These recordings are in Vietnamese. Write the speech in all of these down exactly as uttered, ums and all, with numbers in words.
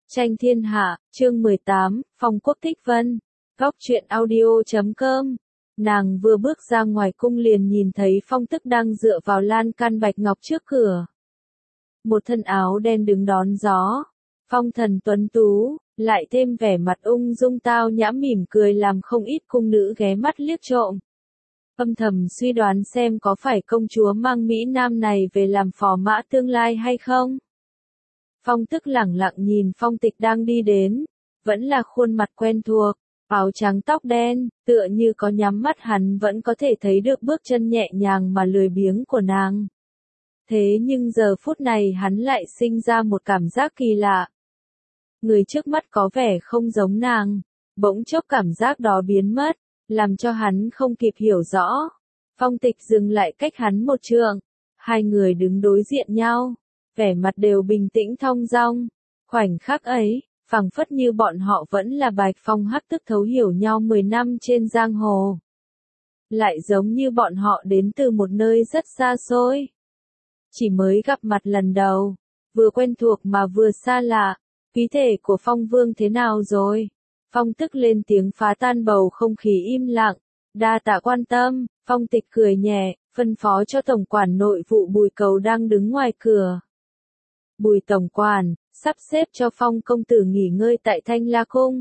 Tranh thiên hạ, chương mười tám, Phong Quốc Thích Vân, góc truyện audio chấm com. Nàng vừa bước ra ngoài cung liền nhìn thấy Phong Tức đang dựa vào lan can bạch ngọc trước cửa. Một thân áo đen đứng đón gió, phong thần tuấn tú, lại thêm vẻ mặt ung dung tao nhã mỉm cười làm không ít cung nữ ghé mắt liếc trộm. Âm thầm suy đoán xem có phải công chúa mang Mỹ Nam này về làm phò mã tương lai hay không. Phong Tức lẳng lặng nhìn Phong Tịch đang đi đến, vẫn là khuôn mặt quen thuộc, áo trắng tóc đen, tựa như có nhắm mắt hắn vẫn có thể thấy được bước chân nhẹ nhàng mà lười biếng của nàng. Thế nhưng giờ phút này hắn lại sinh ra một cảm giác kỳ lạ. Người trước mắt có vẻ không giống nàng, bỗng chốc cảm giác đó biến mất, làm cho hắn không kịp hiểu rõ. Phong Tịch dừng lại cách hắn một trượng, hai người đứng đối diện nhau, vẻ mặt đều bình tĩnh thong dong. Khoảnh khắc ấy, phảng phất như bọn họ vẫn là Bạch Phong Hắc Tức thấu hiểu nhau mười năm trên giang hồ. Lại giống như bọn họ đến từ một nơi rất xa xôi. Chỉ mới gặp mặt lần đầu, vừa quen thuộc mà vừa xa lạ. Khí thể của Phong Vương thế nào rồi? Phong Tức lên tiếng phá tan bầu không khí im lặng. Đa tạ quan tâm. Phong Tịch cười nhẹ, phân phó cho tổng quản nội vụ Bùi Cầu đang đứng ngoài cửa. Bùi tổng quản, sắp xếp cho Phong công tử nghỉ ngơi tại Thanh La Cung.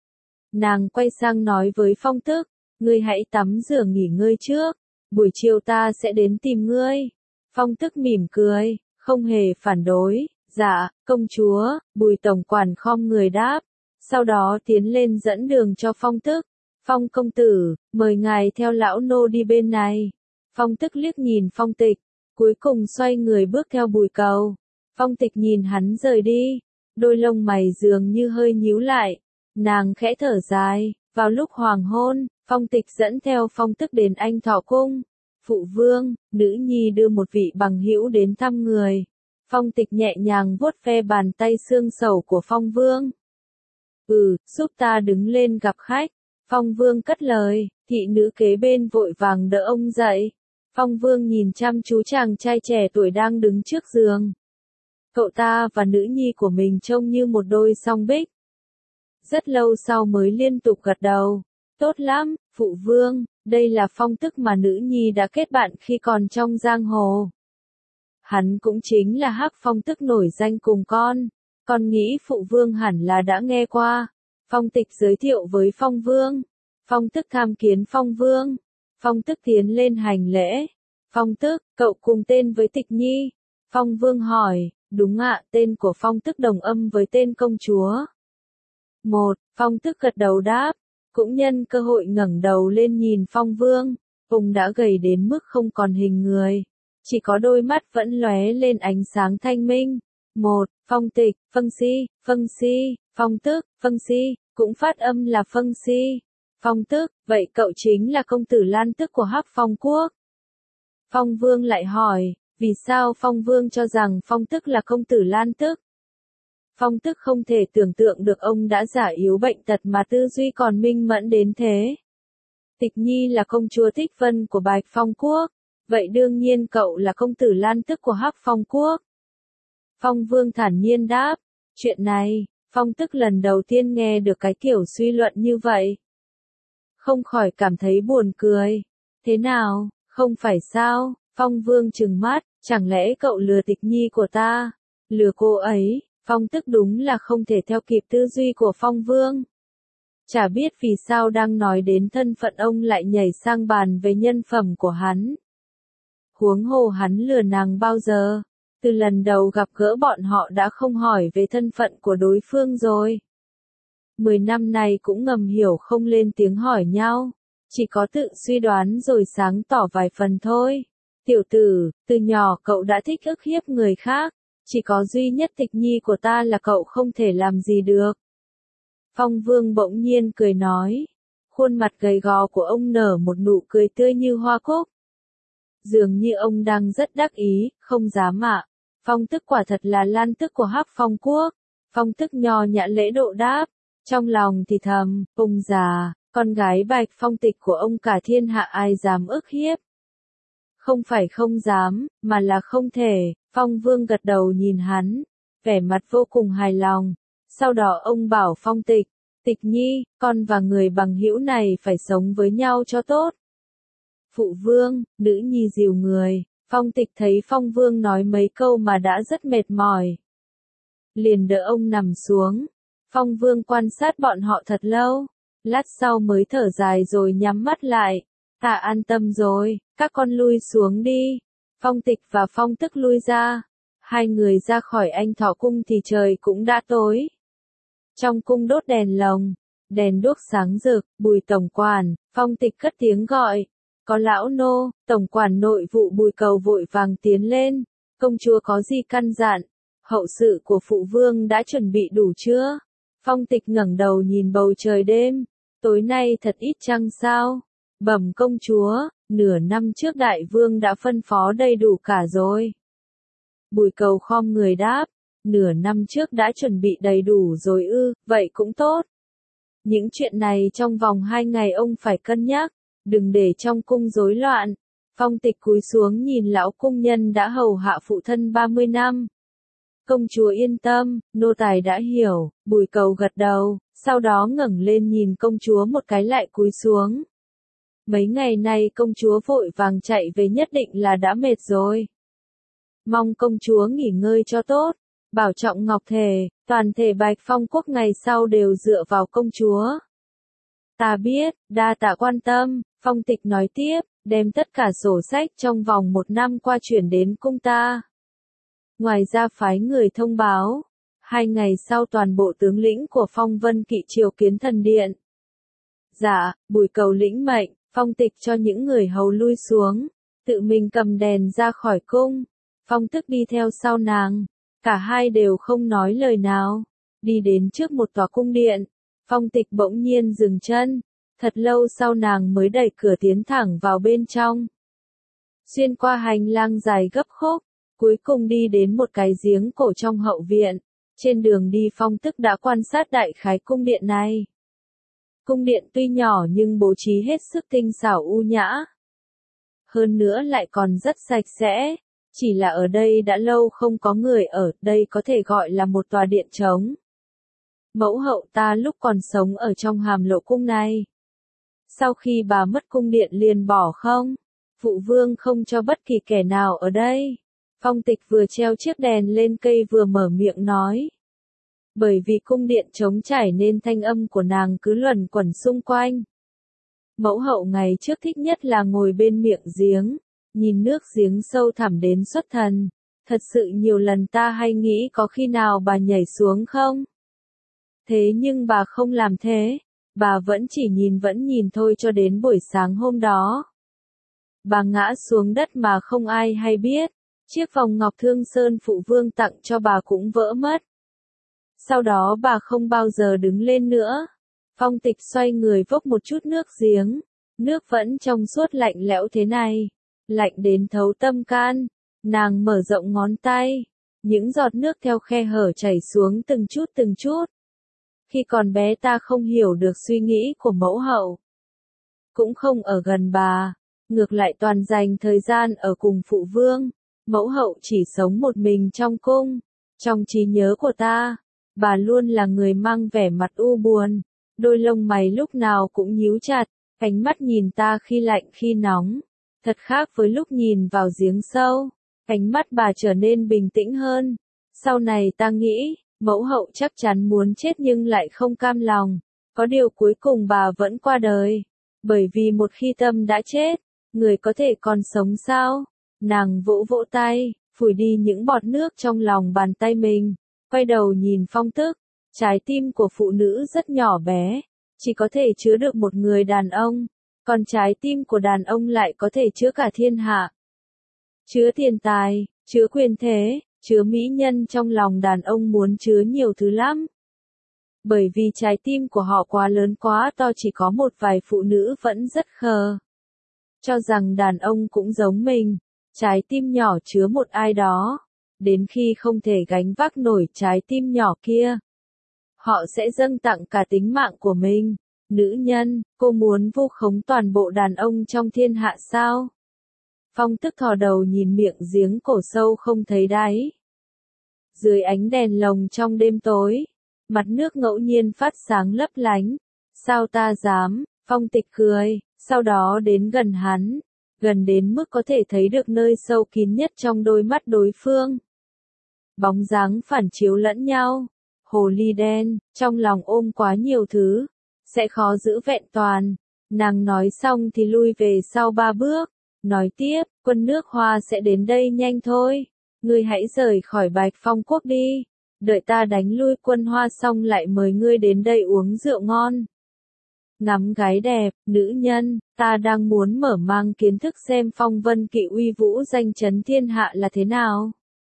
Nàng quay sang nói với Phong Tức, ngươi hãy tắm rửa nghỉ ngơi trước, buổi chiều ta sẽ đến tìm ngươi. Phong Tức mỉm cười, không hề phản đối. Dạ, công chúa. Bùi tổng quản khom người đáp, sau đó tiến lên dẫn đường cho Phong Tức. Phong công tử, mời ngài theo lão nô đi bên này. Phong Tức liếc nhìn Phong Tịch, cuối cùng xoay người bước theo Bùi Cầu. Phong Tịch nhìn hắn rời đi, đôi lông mày dường như hơi nhíu lại, nàng khẽ thở dài. Vào lúc hoàng hôn, Phong Tịch dẫn theo Phong Tức đến Anh Thọ Cung. Phụ vương, nữ nhi đưa một vị bằng hữu đến thăm người. Phong Tịch nhẹ nhàng vuốt ve bàn tay xương sầu của Phong Vương. Ừ, giúp ta đứng lên gặp khách. Phong Vương cất lời, thị nữ kế bên vội vàng đỡ ông dậy. Phong Vương nhìn chăm chú chàng trai trẻ tuổi đang đứng trước giường. Cậu ta và nữ nhi của mình trông như một đôi song bích. Rất lâu sau mới liên tục gật đầu. Tốt lắm, phụ vương, đây là Phong Tức mà nữ nhi đã kết bạn khi còn trong giang hồ. Hắn cũng chính là Hắc Phong Tức nổi danh cùng con. Con nghĩ phụ vương hẳn là đã nghe qua. Phong Tịch giới thiệu với Phong Vương. Phong Tức tham kiến Phong Vương. Phong Tức tiến lên hành lễ. Phong Tức, cậu cùng tên với Tịch Nhi. Phong Vương hỏi, đúng ạ, tên của Phong Tức đồng âm với tên công chúa. Một, Phong Tức gật đầu đáp, cũng nhân cơ hội ngẩng đầu lên nhìn Phong Vương. Ông đã gầy đến mức không còn hình người. Chỉ có đôi mắt vẫn lóe lên ánh sáng thanh minh. Một, Phong Tịch, Phân Si, Phân Si, Phong Tức, Phân Si, cũng phát âm là Phân Si. Phong Tức, vậy cậu chính là công tử Lan Tức của Hắc Phong Quốc. Phong Vương lại hỏi, vì sao Phong Vương cho rằng Phong Tức là công tử Lan Tức? Phong Tức không thể tưởng tượng được ông đã giả yếu bệnh tật mà tư duy còn minh mẫn đến thế. Tịch Nhi là công chúa Thích Vân của Bạch Phong Quốc. Vậy đương nhiên cậu là công tử Lan Tức của Hắc Phong Quốc. Phong Vương thản nhiên đáp, chuyện này, Phong Tức lần đầu tiên nghe được cái kiểu suy luận như vậy. Không khỏi cảm thấy buồn cười. Thế nào, không phải sao? Phong Vương trừng mắt, chẳng lẽ cậu lừa Tịch Nhi của ta? Lừa cô ấy? Phong Tức đúng là không thể theo kịp tư duy của Phong Vương. Chả biết vì sao đang nói đến thân phận ông lại nhảy sang bàn về nhân phẩm của hắn. Huống hồ hắn lừa nàng bao giờ? Từ lần đầu gặp gỡ bọn họ đã không hỏi về thân phận của đối phương rồi. Mười năm này cũng ngầm hiểu không lên tiếng hỏi nhau. Chỉ có tự suy đoán rồi sáng tỏ vài phần thôi. Tiểu tử, từ nhỏ cậu đã thích ức hiếp người khác. Chỉ có duy nhất Tịch Nhi của ta là cậu không thể làm gì được. Phong Vương bỗng nhiên cười nói. Khuôn mặt gầy gò của ông nở một nụ cười tươi như hoa cúc. Dường như ông đang rất đắc ý, không dám ạ. Phong Tức quả thật là Lan Tức của Hắc Phong Quốc. Phong Tức nho nhã lễ độ đáp, trong lòng thì thầm, ông già, con gái Bạch Phong Tịch của ông cả thiên hạ ai dám ức hiếp. Không phải không dám, mà là không thể. Phong Vương gật đầu nhìn hắn, vẻ mặt vô cùng hài lòng. Sau đó ông bảo Phong Tịch, Tịch Nhi, con và người bằng hữu này phải sống với nhau cho tốt. Phụ vương, nữ nhi dìu người, Phong Tịch thấy Phong Vương nói mấy câu mà đã rất mệt mỏi. Liền đỡ ông nằm xuống. Phong Vương quan sát bọn họ thật lâu, lát sau mới thở dài rồi nhắm mắt lại. Ta an tâm rồi, các con lui xuống đi. Phong Tịch và Phong Tức lui ra. Hai người ra khỏi Anh Thọ Cung thì trời cũng đã tối. Trong cung đốt đèn lồng, đèn đuốc sáng rực, Bùi tổng quản, Phong Tịch cất tiếng gọi. Có lão nô, tổng quản nội vụ Bùi Cầu vội vàng tiến lên. Công chúa có gì căn dặn? Hậu sự của phụ vương đã chuẩn bị đủ chưa? Phong Tịch ngẩng đầu nhìn bầu trời đêm. Tối nay thật ít trăng sao? Bẩm công chúa, nửa năm trước đại vương đã phân phó đầy đủ cả rồi. Bùi Cầu khom người đáp. Nửa năm trước đã chuẩn bị đầy đủ rồi ư, vậy cũng tốt. Những chuyện này trong vòng hai ngày ông phải cân nhắc, đừng để trong cung rối loạn. Phong Tịch cúi xuống nhìn lão cung nhân đã hầu hạ phụ thân ba mươi năm. Công chúa yên tâm, nô tài đã hiểu, Bùi Cầu gật đầu, sau đó ngẩng lên nhìn công chúa một cái lại cúi xuống. Mấy ngày nay công chúa vội vàng chạy về nhất định là đã mệt rồi. Mong công chúa nghỉ ngơi cho tốt, bảo trọng ngọc thể, toàn thể Bạch Phong quốc ngày sau đều dựa vào công chúa. Ta biết, đa tạ quan tâm, Phong Tịch nói tiếp, đem tất cả sổ sách trong vòng một năm qua chuyển đến cung ta. Ngoài ra phái người thông báo, hai ngày sau toàn bộ tướng lĩnh của Phong Vân Kỵ triều kiến thần điện. Dạ, Bùi Cầu lĩnh mệnh, Phong Tịch cho những người hầu lui xuống, tự mình cầm đèn ra khỏi cung. Phong Tức đi theo sau nàng, cả hai đều không nói lời nào, đi đến trước một tòa cung điện. Phong Tịch bỗng nhiên dừng chân, thật lâu sau nàng mới đẩy cửa tiến thẳng vào bên trong. Xuyên qua hành lang dài gấp khúc, cuối cùng đi đến một cái giếng cổ trong hậu viện. Trên đường đi Phong Tức đã quan sát đại khái cung điện này. Cung điện tuy nhỏ nhưng bố trí hết sức tinh xảo u nhã. Hơn nữa lại còn rất sạch sẽ. Chỉ là ở đây đã lâu không có người ở, đây có thể gọi là một tòa điện trống. Mẫu hậu ta lúc còn sống ở trong Hàm Lộ cung này. Sau khi bà mất cung điện liền bỏ không? Phụ vương không cho bất kỳ kẻ nào ở đây. Phong Tịch vừa treo chiếc đèn lên cây vừa mở miệng nói. Bởi vì cung điện trống trải nên thanh âm của nàng cứ luẩn quẩn xung quanh. Mẫu hậu ngày trước thích nhất là ngồi bên miệng giếng, nhìn nước giếng sâu thẳm đến xuất thần. Thật sự nhiều lần ta hay nghĩ có khi nào bà nhảy xuống không? Thế nhưng bà không làm thế, bà vẫn chỉ nhìn vẫn nhìn thôi cho đến buổi sáng hôm đó. Bà ngã xuống đất mà không ai hay biết, chiếc vòng ngọc Thương Sơn phụ vương tặng cho bà cũng vỡ mất. Sau đó bà không bao giờ đứng lên nữa. Phong Tịch xoay người vốc một chút nước giếng, nước vẫn trong suốt lạnh lẽo thế này, lạnh đến thấu tâm can. Nàng mở rộng ngón tay, những giọt nước theo khe hở chảy xuống từng chút từng chút. Khi còn bé ta không hiểu được suy nghĩ của mẫu hậu, cũng không ở gần bà, ngược lại toàn dành thời gian ở cùng phụ vương. Mẫu hậu chỉ sống một mình trong cung. Trong trí nhớ của ta, bà luôn là người mang vẻ mặt u buồn, đôi lông mày lúc nào cũng nhíu chặt, ánh mắt nhìn ta khi lạnh khi nóng. Thật khác với lúc nhìn vào giếng sâu, ánh mắt bà trở nên bình tĩnh hơn. Sau này ta nghĩ, mẫu hậu chắc chắn muốn chết nhưng lại không cam lòng. Có điều cuối cùng bà vẫn qua đời. Bởi vì một khi tâm đã chết, người có thể còn sống sao? Nàng vỗ vỗ tay, phủi đi những bọt nước trong lòng bàn tay mình, quay đầu nhìn Phong Tức. Trái tim của phụ nữ rất nhỏ bé, chỉ có thể chứa được một người đàn ông, còn trái tim của đàn ông lại có thể chứa cả thiên hạ. Chứa tiền tài, chứa quyền thế, chứa mỹ nhân, trong lòng đàn ông muốn chứa nhiều thứ lắm. Bởi vì trái tim của họ quá lớn quá to, chỉ có một vài phụ nữ vẫn rất khờ, cho rằng đàn ông cũng giống mình. Trái tim nhỏ chứa một ai đó, đến khi không thể gánh vác nổi trái tim nhỏ kia, họ sẽ dâng tặng cả tính mạng của mình. Nữ nhân, cô muốn vu khống toàn bộ đàn ông trong thiên hạ sao? Phong Tức thò đầu nhìn miệng giếng cổ sâu không thấy đáy. Dưới ánh đèn lồng trong đêm tối, mặt nước ngẫu nhiên phát sáng lấp lánh. Sao ta dám, Phong Tịch cười, sau đó đến gần hắn, gần đến mức có thể thấy được nơi sâu kín nhất trong đôi mắt đối phương. Bóng dáng phản chiếu lẫn nhau, hồ ly đen, trong lòng ôm quá nhiều thứ, sẽ khó giữ vẹn toàn. Nàng nói xong thì lui về sau ba bước, nói tiếp, quân nước Hoa sẽ đến đây nhanh thôi, ngươi hãy rời khỏi Bạch Phong quốc đi, đợi ta đánh lui quân Hoa xong lại mời ngươi đến đây uống rượu ngon. Ngắm gái đẹp, nữ nhân, ta đang muốn mở mang kiến thức xem Phong Vân Kỵ uy vũ danh chấn thiên hạ là thế nào.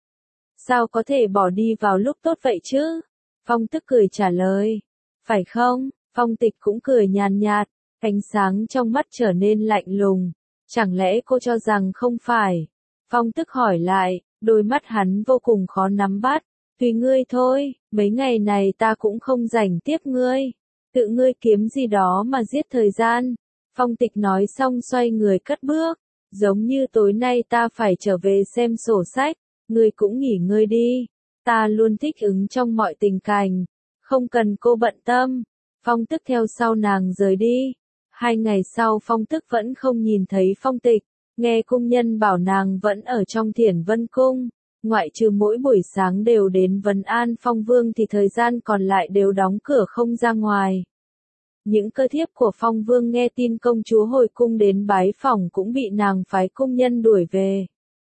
Sao có thể bỏ đi vào lúc tốt vậy chứ? Phong Tức cười trả lời. Phải không? Phong Tịch cũng cười nhàn nhạt, ánh sáng trong mắt trở nên lạnh lùng. Chẳng lẽ cô cho rằng không phải? Phong Tức hỏi lại, đôi mắt hắn vô cùng khó nắm bắt. Tùy ngươi thôi, mấy ngày này ta cũng không rảnh tiếp ngươi. Tự ngươi kiếm gì đó mà giết thời gian. Phong Tịch nói xong xoay người cất bước. Giống như tối nay ta phải trở về xem sổ sách. Ngươi cũng nghỉ ngơi đi. Ta luôn thích ứng trong mọi tình cảnh. Không cần cô bận tâm. Phong Tức theo sau nàng rời đi. Hai ngày sau Phong Tức vẫn không nhìn thấy Phong Tịch. Nghe cung nhân bảo nàng vẫn ở trong Thiển Vân Cung. Ngoại trừ mỗi buổi sáng đều đến vấn an Phong Vương thì thời gian còn lại đều đóng cửa không ra ngoài. Những cơ thiếp của Phong Vương nghe tin công chúa hồi cung đến bái phỏng cũng bị nàng phái cung nhân đuổi về.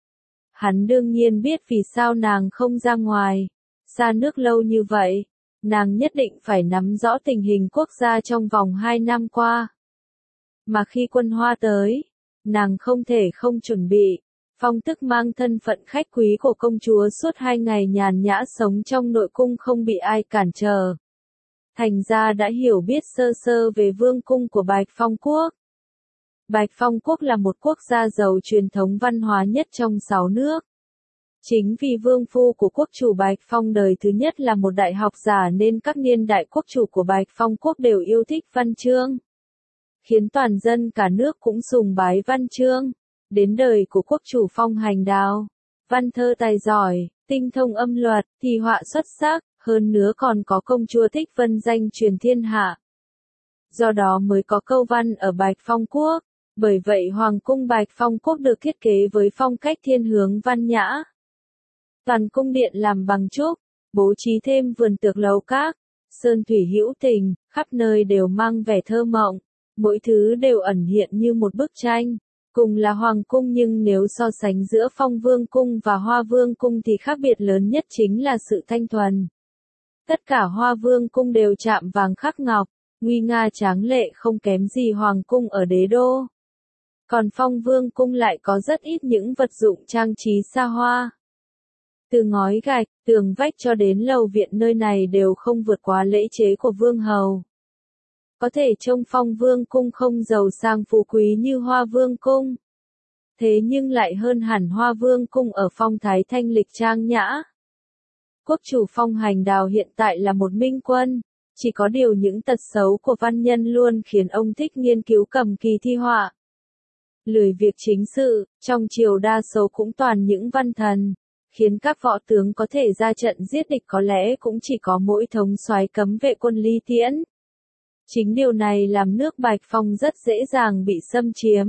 Hắn đương nhiên biết vì sao nàng không ra ngoài, xa nước lâu như vậy, nàng nhất định phải nắm rõ tình hình quốc gia trong vòng hai năm qua. Mà khi quân Hoa tới, nàng không thể không chuẩn bị. Phong Tức mang thân phận khách quý của công chúa suốt hai ngày nhàn nhã sống trong nội cung không bị ai cản trở. Thành ra đã hiểu biết sơ sơ về vương cung của Bạch Phong quốc. Bạch Phong quốc là một quốc gia giàu truyền thống văn hóa nhất trong sáu nước. Chính vì vương phu của quốc chủ Bạch Phong đời thứ nhất là một đại học giả nên các niên đại quốc chủ của Bạch Phong quốc đều yêu thích văn chương. Khiến toàn dân cả nước cũng sùng bái văn chương. Đến đời của quốc chủ Phong Hành Đào, văn thơ tài giỏi, tinh thông âm luật, thi họa xuất sắc, hơn nữa còn có công chúa Thích Vân danh truyền thiên hạ. Do đó mới có câu văn ở Bạch Phong quốc, bởi vậy Hoàng cung Bạch Phong quốc được thiết kế với phong cách thiên hướng văn nhã. Toàn cung điện làm bằng trúc, bố trí thêm vườn tược lầu các, sơn thủy hữu tình, khắp nơi đều mang vẻ thơ mộng, mỗi thứ đều ẩn hiện như một bức tranh. Cùng là Hoàng cung nhưng nếu so sánh giữa Phong Vương cung và Hoa Vương cung thì khác biệt lớn nhất chính là sự thanh thuần. Tất cả Hoa Vương cung đều chạm vàng khắc ngọc, nguy nga tráng lệ không kém gì Hoàng cung ở đế đô. Còn Phong Vương cung lại có rất ít những vật dụng trang trí xa hoa. Từ ngói gạch, tường vách cho đến lầu viện nơi này đều không vượt quá lễ chế của vương hầu. Có thể trông Phong Vương cung không giàu sang phú quý như Hoa Vương cung. Thế nhưng lại hơn hẳn Hoa Vương cung ở phong thái thanh lịch trang nhã. Quốc chủ Phong Hành Đào hiện tại là một minh quân, chỉ có điều những tật xấu của văn nhân luôn khiến ông thích nghiên cứu cầm kỳ thi họa. Lười việc chính sự, trong triều đa số cũng toàn những văn thần, khiến các võ tướng có thể ra trận giết địch có lẽ cũng chỉ có mỗi thống soái cấm vệ quân Ly Tiễn. Chính điều này làm nước Bạch Phong rất dễ dàng bị xâm chiếm.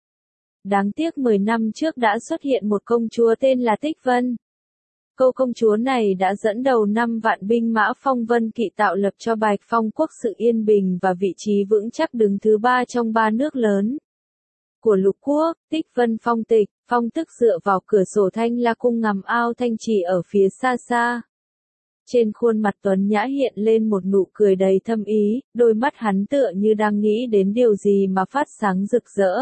Đáng tiếc mười năm trước đã xuất hiện một công chúa tên là Tích Vân. Cô công chúa này đã dẫn đầu năm vạn binh mã Phong Vân Kỵ tạo lập cho Bạch Phong quốc sự yên bình và vị trí vững chắc đứng thứ ba trong ba nước lớn của lục quốc. Tích Vân Phong Tịch, Phong Tức dựa vào cửa sổ Thanh La cung ngắm ao Thanh Trì ở phía xa xa. Trên khuôn mặt tuấn nhã hiện lên một nụ cười đầy thâm ý, đôi mắt hắn tựa như đang nghĩ đến điều gì mà phát sáng rực rỡ.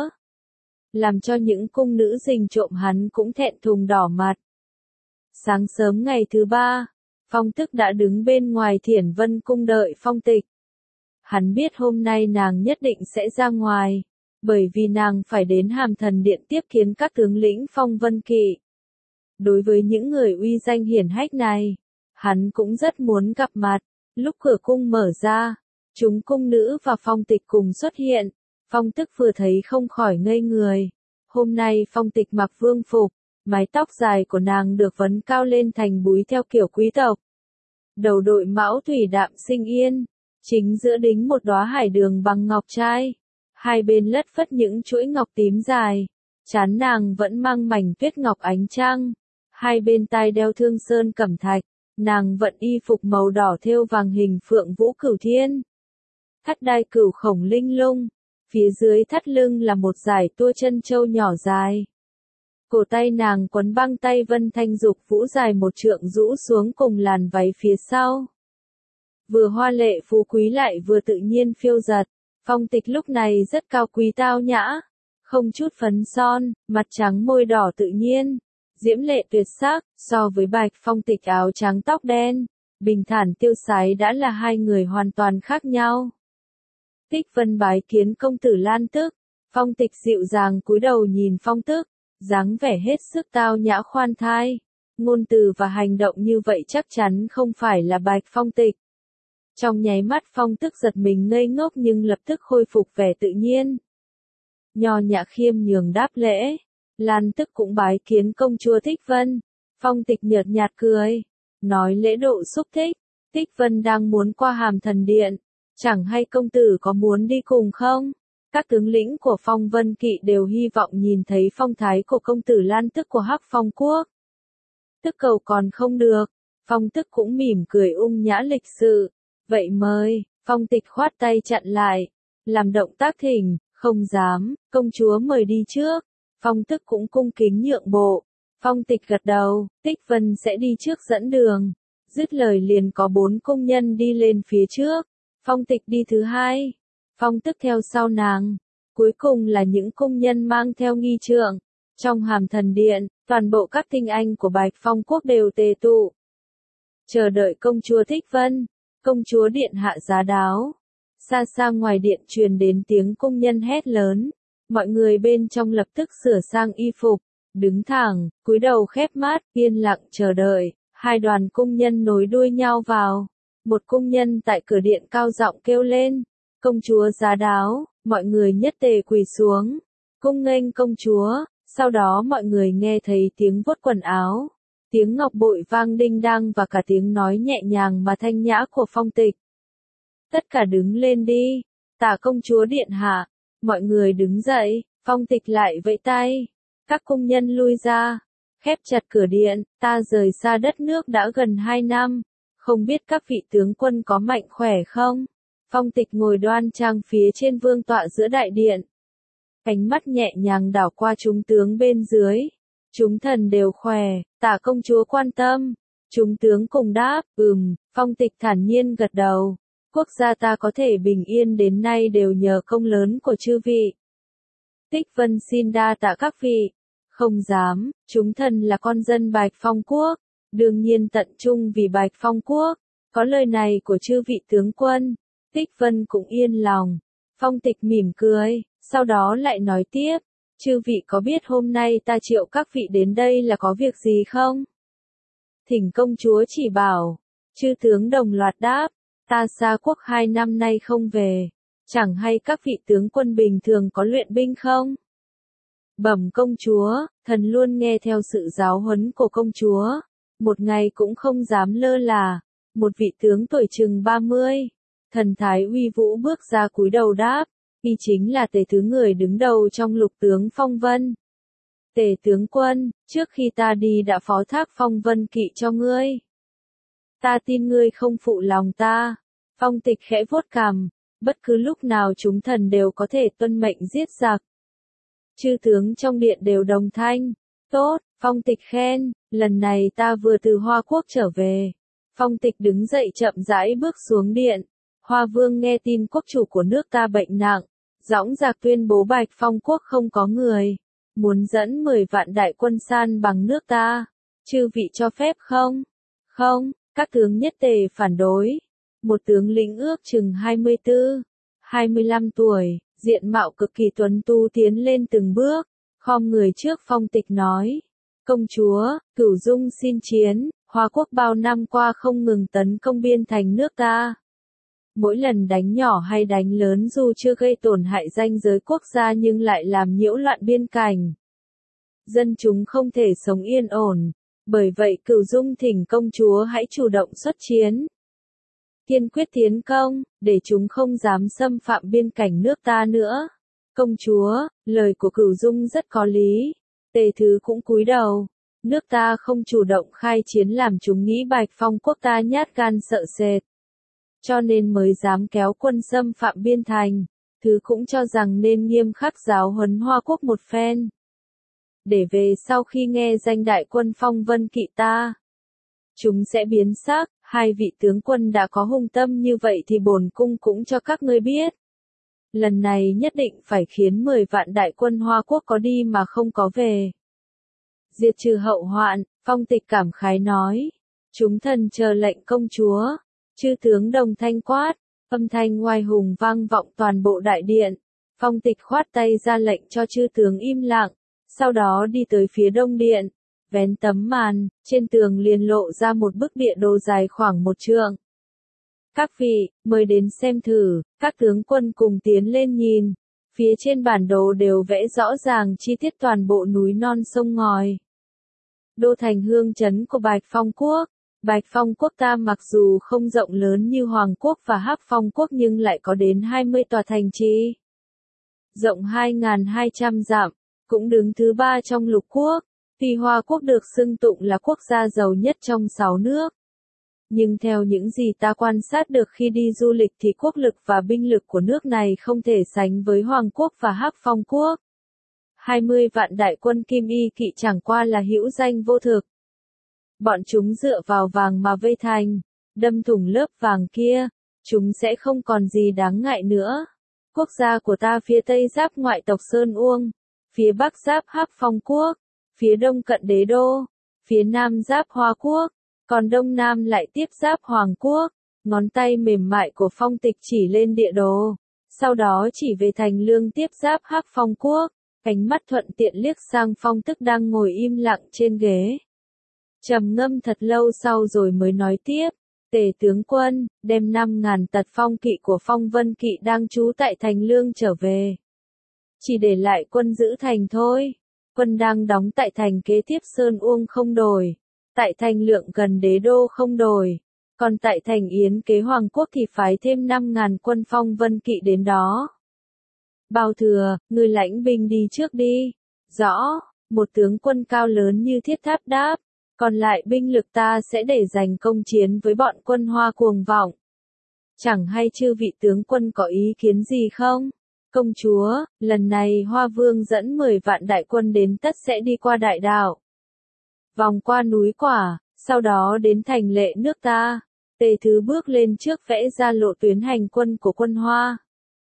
Làm cho những cung nữ rình trộm hắn cũng thẹn thùng đỏ mặt. Sáng sớm ngày thứ ba, Phong Tức đã đứng bên ngoài Thiển Vân cung đợi Phong Tịch. Hắn biết hôm nay nàng nhất định sẽ ra ngoài, bởi vì nàng phải đến Hàm Thần Điện tiếp kiến các tướng lĩnh Phong Vân Kỵ. Đối với những người uy danh hiển hách này, hắn cũng rất muốn gặp mặt. Lúc cửa cung mở ra, chúng cung nữ và Phong Tịch cùng xuất hiện. Phong Tức vừa thấy không khỏi ngây người. Hôm nay Phong Tịch mặc vương phục, mái tóc dài của nàng được vấn cao lên thành búi theo kiểu quý tộc. đầu đội mão thủy đạm sinh yên, chính giữa đính một đóa hải đường bằng ngọc trai, hai bên lất phất những chuỗi ngọc tím dài, trán nàng vẫn mang mảnh tuyết ngọc ánh trăng, hai bên tai đeo thương sơn cẩm thạch, nàng vận y phục màu đỏ thêu vàng hình phượng vũ cửu thiên. Thắt đai cửu khổng linh lung, phía dưới thắt lưng là một dải tua chân châu nhỏ dài. Cổ tay nàng quấn băng tay vân thanh dục vũ dài một trượng rũ xuống cùng làn váy phía sau. Vừa hoa lệ phú quý lại vừa tự nhiên phiêu dật, Phong Tịch lúc này rất cao quý tao nhã, không chút phấn son, mặt trắng môi đỏ tự nhiên, diễm lệ tuyệt sắc, so với Bạch Phong Tịch áo trắng tóc đen, bình thản tiêu sái đã là hai người hoàn toàn khác nhau. Tích Vân bái kiến công tử Lan Tức, Phong Tịch dịu dàng cúi đầu nhìn Phong Tức, dáng vẻ hết sức tao nhã khoan thai, ngôn từ và hành động như vậy chắc chắn không phải là Bạch Phong Tịch. Trong nháy mắt Phong Tức giật mình ngây ngốc nhưng lập tức khôi phục vẻ tự nhiên. Nho nhã khiêm nhường đáp lễ, Lan Tức cũng bái kiến công chúa Tích Vân, Phong Tịch nhợt nhạt cười, nói lễ độ xúc thích, Tích Vân đang muốn qua Hàm Thần Điện, chẳng hay công tử có muốn đi cùng không? Các tướng lĩnh của Phong Vân Kỵ đều hy vọng nhìn thấy phong thái của công tử Lan Tức của Hắc Phong Quốc. Tức cầu còn không được, Phong Tức cũng mỉm cười ung nhã lịch sự, vậy mời, Phong Tịch khoát tay chặn lại, làm động tác thỉnh, không dám, công chúa mời đi trước, Phong Tức cũng cung kính nhượng bộ, Phong Tịch gật đầu, Tích Vân sẽ đi trước dẫn đường, dứt lời liền có bốn công nhân đi lên phía trước, Phong Tịch đi thứ hai. Phong Tức theo sau nàng, cuối cùng là những công nhân mang theo nghi trượng. Trong Hàm Thần Điện, toàn bộ các tinh anh của Bạch Phong Quốc đều tề tụ. Chờ đợi công chúa Tích Vân, công chúa điện hạ giá đáo. Xa xa ngoài điện truyền đến tiếng công nhân hét lớn, mọi người bên trong lập tức sửa sang y phục, đứng thẳng, cúi đầu khép mắt, yên lặng chờ đợi, hai đoàn công nhân nối đuôi nhau vào. Một công nhân tại cửa điện cao giọng kêu lên, công chúa giá đáo, mọi người nhất tề quỳ xuống, cung nghênh công chúa, sau đó mọi người nghe thấy tiếng vuốt quần áo, tiếng ngọc bội vang đinh đăng và cả tiếng nói nhẹ nhàng mà thanh nhã của Phong Tịch. Tất cả đứng lên đi, tạ công chúa điện hạ, mọi người đứng dậy, Phong Tịch lại vẫy tay, các công nhân lui ra, khép chặt cửa điện, ta rời xa đất nước đã gần hai năm, không biết các vị tướng quân có mạnh khỏe không? Phong Tịch ngồi đoan trang phía trên vương tọa giữa đại điện. Ánh mắt nhẹ nhàng đảo qua chúng tướng bên dưới. Chúng thần đều khỏe, tạ công chúa quan tâm. Chúng tướng cùng đáp, ừm, Phong Tịch thản nhiên gật đầu. Quốc gia ta có thể bình yên đến nay đều nhờ công lớn của chư vị. Tích Vân xin đa tạ các vị. Không dám, chúng thần là con dân Bạch Phong Quốc. Đương nhiên tận trung vì Bạch Phong Quốc. Có lời này của chư vị tướng quân. Tích Vân cũng yên lòng. Phong Tịch mỉm cười, sau đó lại nói tiếp, chư vị có biết hôm nay ta triệu các vị đến đây là có việc gì không? Thỉnh công chúa chỉ bảo, chư tướng đồng loạt đáp, ta xa quốc hai năm nay không về, chẳng hay các vị tướng quân bình thường có luyện binh không? Bẩm công chúa, thần luôn nghe theo sự giáo huấn của công chúa, một ngày cũng không dám lơ là, một vị tướng tuổi chừng ba mươi. Thần thái uy vũ bước ra cúi đầu đáp, y chính là tề thứ người đứng đầu trong lục tướng Phong Vân. Tề tướng quân, trước khi ta đi đã phó thác Phong Vân Kỵ cho ngươi. Ta tin ngươi không phụ lòng ta. Phong Tịch khẽ vuốt cằm, bất cứ lúc nào chúng thần đều có thể tuân mệnh giết giặc. Chư tướng trong điện đều đồng thanh, tốt, Phong Tịch khen, lần này ta vừa từ Hoa Quốc trở về. Phong Tịch đứng dậy chậm rãi bước xuống điện. Hoa Vương nghe tin quốc chủ của nước ta bệnh nặng, dõng dạc tuyên bố Bạch Phong Quốc không có người, muốn dẫn mười vạn đại quân san bằng nước ta, chư vị cho phép không? Không, các tướng nhất tề phản đối. Một tướng lĩnh ước chừng hai mươi tư, hai mươi lăm tuổi, diện mạo cực kỳ tuấn tu tiến lên từng bước, khom người trước Phong Tịch nói, công chúa, Cửu Dung xin chiến, Hoa Quốc bao năm qua không ngừng tấn công biên thành nước ta. Mỗi lần đánh nhỏ hay đánh lớn dù chưa gây tổn hại danh giới quốc gia nhưng lại làm nhiễu loạn biên cảnh. Dân chúng không thể sống yên ổn, Bởi vậy Cửu Dung thỉnh công chúa hãy chủ động xuất chiến. Kiên quyết tiến công, để chúng không dám xâm phạm biên cảnh nước ta nữa. Công chúa, lời của Cửu Dung rất có lý. Tề Thứ cũng cúi đầu. Nước ta không chủ động khai chiến làm chúng nghĩ Bạch Phong quốc ta nhát gan sợ sệt. Cho nên mới dám kéo quân xâm phạm biên thành. Thứ cũng cho rằng nên nghiêm khắc giáo huấn Hoa quốc một phen. Để về sau khi nghe danh đại quân Phong Vân Kỵ ta, chúng sẽ biến sắc. Hai vị tướng quân đã có hung tâm như vậy thì bổn cung cũng cho các ngươi biết. Lần này nhất định phải khiến mười vạn đại quân Hoa quốc có đi mà không có về. Diệt trừ hậu hoạn, Phong Tịch cảm khái nói. Chúng thần chờ lệnh công chúa. Chư tướng đồng thanh quát, âm thanh oai hùng vang vọng toàn bộ đại điện. Phong Tịch khoát tay ra lệnh cho chư tướng im lặng, sau đó đi tới phía đông điện. Vén tấm màn, trên tường liền lộ ra một bức địa đồ dài khoảng một trượng. Các vị, mời đến xem thử, các tướng quân cùng tiến lên nhìn. Phía trên bản đồ đều vẽ rõ ràng chi tiết toàn bộ núi non sông ngòi. Đô thành hương trấn của Bạch Phong quốc. Bạch Phong quốc ta mặc dù không rộng lớn như Hoàng quốc và Hắc Phong quốc nhưng lại có đến hai mươi tòa thành trì. Rộng hai nghìn hai trăm dặm, cũng đứng thứ ba trong lục quốc. Tuy Hoa quốc được xưng tụng là quốc gia giàu nhất trong sáu nước. Nhưng theo những gì ta quan sát được khi đi du lịch thì quốc lực và binh lực của nước này không thể sánh với Hoàng quốc và Hắc Phong quốc. hai mươi vạn đại quân Kim Y Kỵ chẳng qua là hữu danh vô thực. Bọn chúng dựa vào vàng mà vây thành, đâm thủng lớp vàng kia, chúng sẽ không còn gì đáng ngại nữa. Quốc gia của ta phía tây giáp ngoại tộc Sơn Uông, phía bắc giáp Hắc Phong quốc, phía đông cận Đế Đô, phía nam giáp Hoa quốc, còn đông nam lại tiếp giáp Hoàng quốc. Ngón tay mềm mại của Phong Tịch chỉ lên địa đồ, sau đó chỉ về thành lương tiếp giáp Hắc Phong quốc, ánh mắt thuận tiện liếc sang Phong Tức đang ngồi im lặng trên ghế. Trầm ngâm thật lâu sau rồi mới nói tiếp, Tề tướng quân, đem năm ngàn tật phong kỵ của Phong Vân Kỵ đang trú tại thành lương trở về. Chỉ để lại quân giữ thành thôi. Quân đang đóng tại thành kế tiếp Sơn Uông không đổi, tại thành Lượng gần Đế Đô không đổi, còn tại thành Yến kế Hoàng quốc thì phái thêm năm ngàn quân Phong Vân Kỵ đến đó. Bao Thừa, ngươi lãnh binh đi trước đi. Rõ, một tướng quân cao lớn như thiết tháp đáp, còn lại binh lực ta sẽ để dành công chiến với bọn quân Hoa cuồng vọng. Chẳng hay chư vị tướng quân có ý kiến gì không? Công chúa, lần này Hoa Vương dẫn mười vạn đại quân đến tất sẽ đi qua đại đạo. Vòng qua núi Quả, sau đó đến thành Lệ nước ta. Tề Thứ bước lên trước vẽ ra lộ tuyến hành quân của quân Hoa.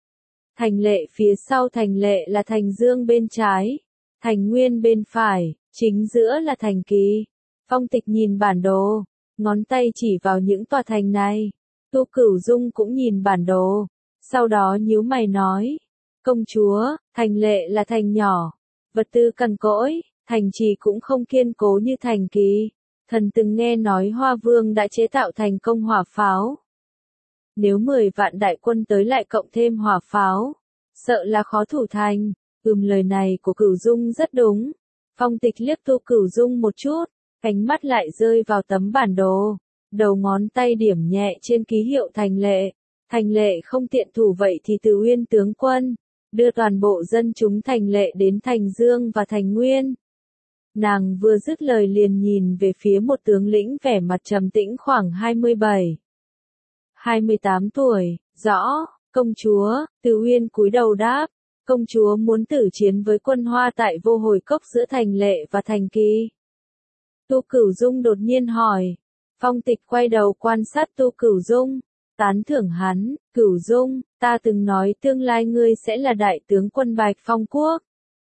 Thành Lệ phía sau thành Lệ là thành Dương bên trái, thành Nguyên bên phải, chính giữa là thành Kỳ. Phong Tịch nhìn bản đồ, ngón tay chỉ vào những tòa thành này. Tu Cửu Dung cũng nhìn bản đồ, sau đó nhíu mày nói. Công chúa, thành Lệ là thành nhỏ, vật tư cằn cỗi, thành trì cũng không kiên cố như thành Kỳ. Thần từng nghe nói Hoa Vương đã chế tạo thành công hỏa pháo. Nếu mười vạn đại quân tới lại cộng thêm hỏa pháo, sợ là khó thủ thành. Ừm, lời này của Cửu Dung rất đúng. Phong Tịch liếc Tu Cửu Dung một chút, ánh mắt lại rơi vào tấm bản đồ. Đầu ngón tay điểm nhẹ trên ký hiệu thành Lệ. Thành Lệ không tiện thủ vậy thì từ Uyên tướng quân đưa toàn bộ dân chúng thành Lệ đến thành Dương và thành Nguyên. Nàng vừa dứt lời liền nhìn về phía một tướng lĩnh vẻ mặt trầm tĩnh khoảng hai mươi bảy, hai mươi tám tuổi. Rõ, công chúa. Từ Uyên cúi đầu đáp, công chúa muốn tử chiến với quân Hoa tại Vô Hồi Cốc giữa thành Lệ và thành Kỳ. Tu Cửu Dung đột nhiên hỏi. Phong Tịch quay đầu quan sát Tu Cửu Dung, tán thưởng hắn. Cửu Dung, ta từng nói tương lai ngươi sẽ là đại tướng quân Bạch Phong quốc.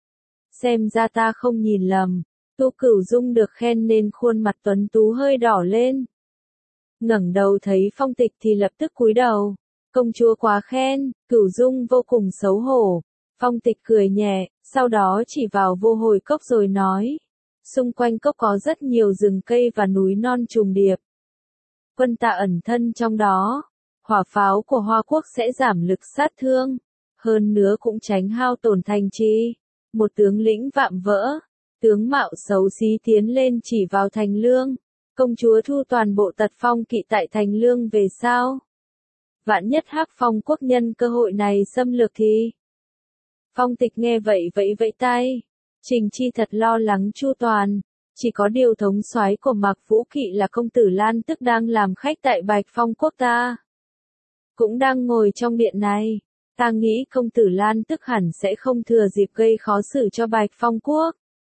Xem ra ta không nhìn lầm. Tu Cửu Dung được khen nên khuôn mặt tuấn tú hơi đỏ lên. Ngẩng đầu thấy Phong Tịch thì lập tức cúi đầu. Công chúa quá khen. Cửu Dung vô cùng xấu hổ. Phong Tịch cười nhẹ, sau đó chỉ vào Vô Hồi Cốc rồi nói. Xung quanh cốc có rất nhiều rừng cây và núi non trùng điệp. Quân ta ẩn thân trong đó. Hỏa pháo của Hoa quốc sẽ giảm lực sát thương. Hơn nữa cũng tránh hao tổn thành trì. Một tướng lĩnh vạm vỡ. Tướng mạo xấu xí tiến lên chỉ vào Thành Lương. Công chúa thu toàn bộ tật phong kỵ tại Thành Lương về sao? Vạn nhất Hắc Phong quốc nhân cơ hội này xâm lược thì. Phong Tịch nghe vậy vẫy vẫy tay. Trình Chi thật lo lắng chu toàn. Chỉ có điều thống soái của Mạc Vũ Kỵ là công tử Lan Tức đang làm khách tại Bạch Phong quốc ta. Cũng đang ngồi trong điện này. Ta nghĩ công tử Lan Tức hẳn sẽ không thừa dịp gây khó xử cho Bạch Phong quốc.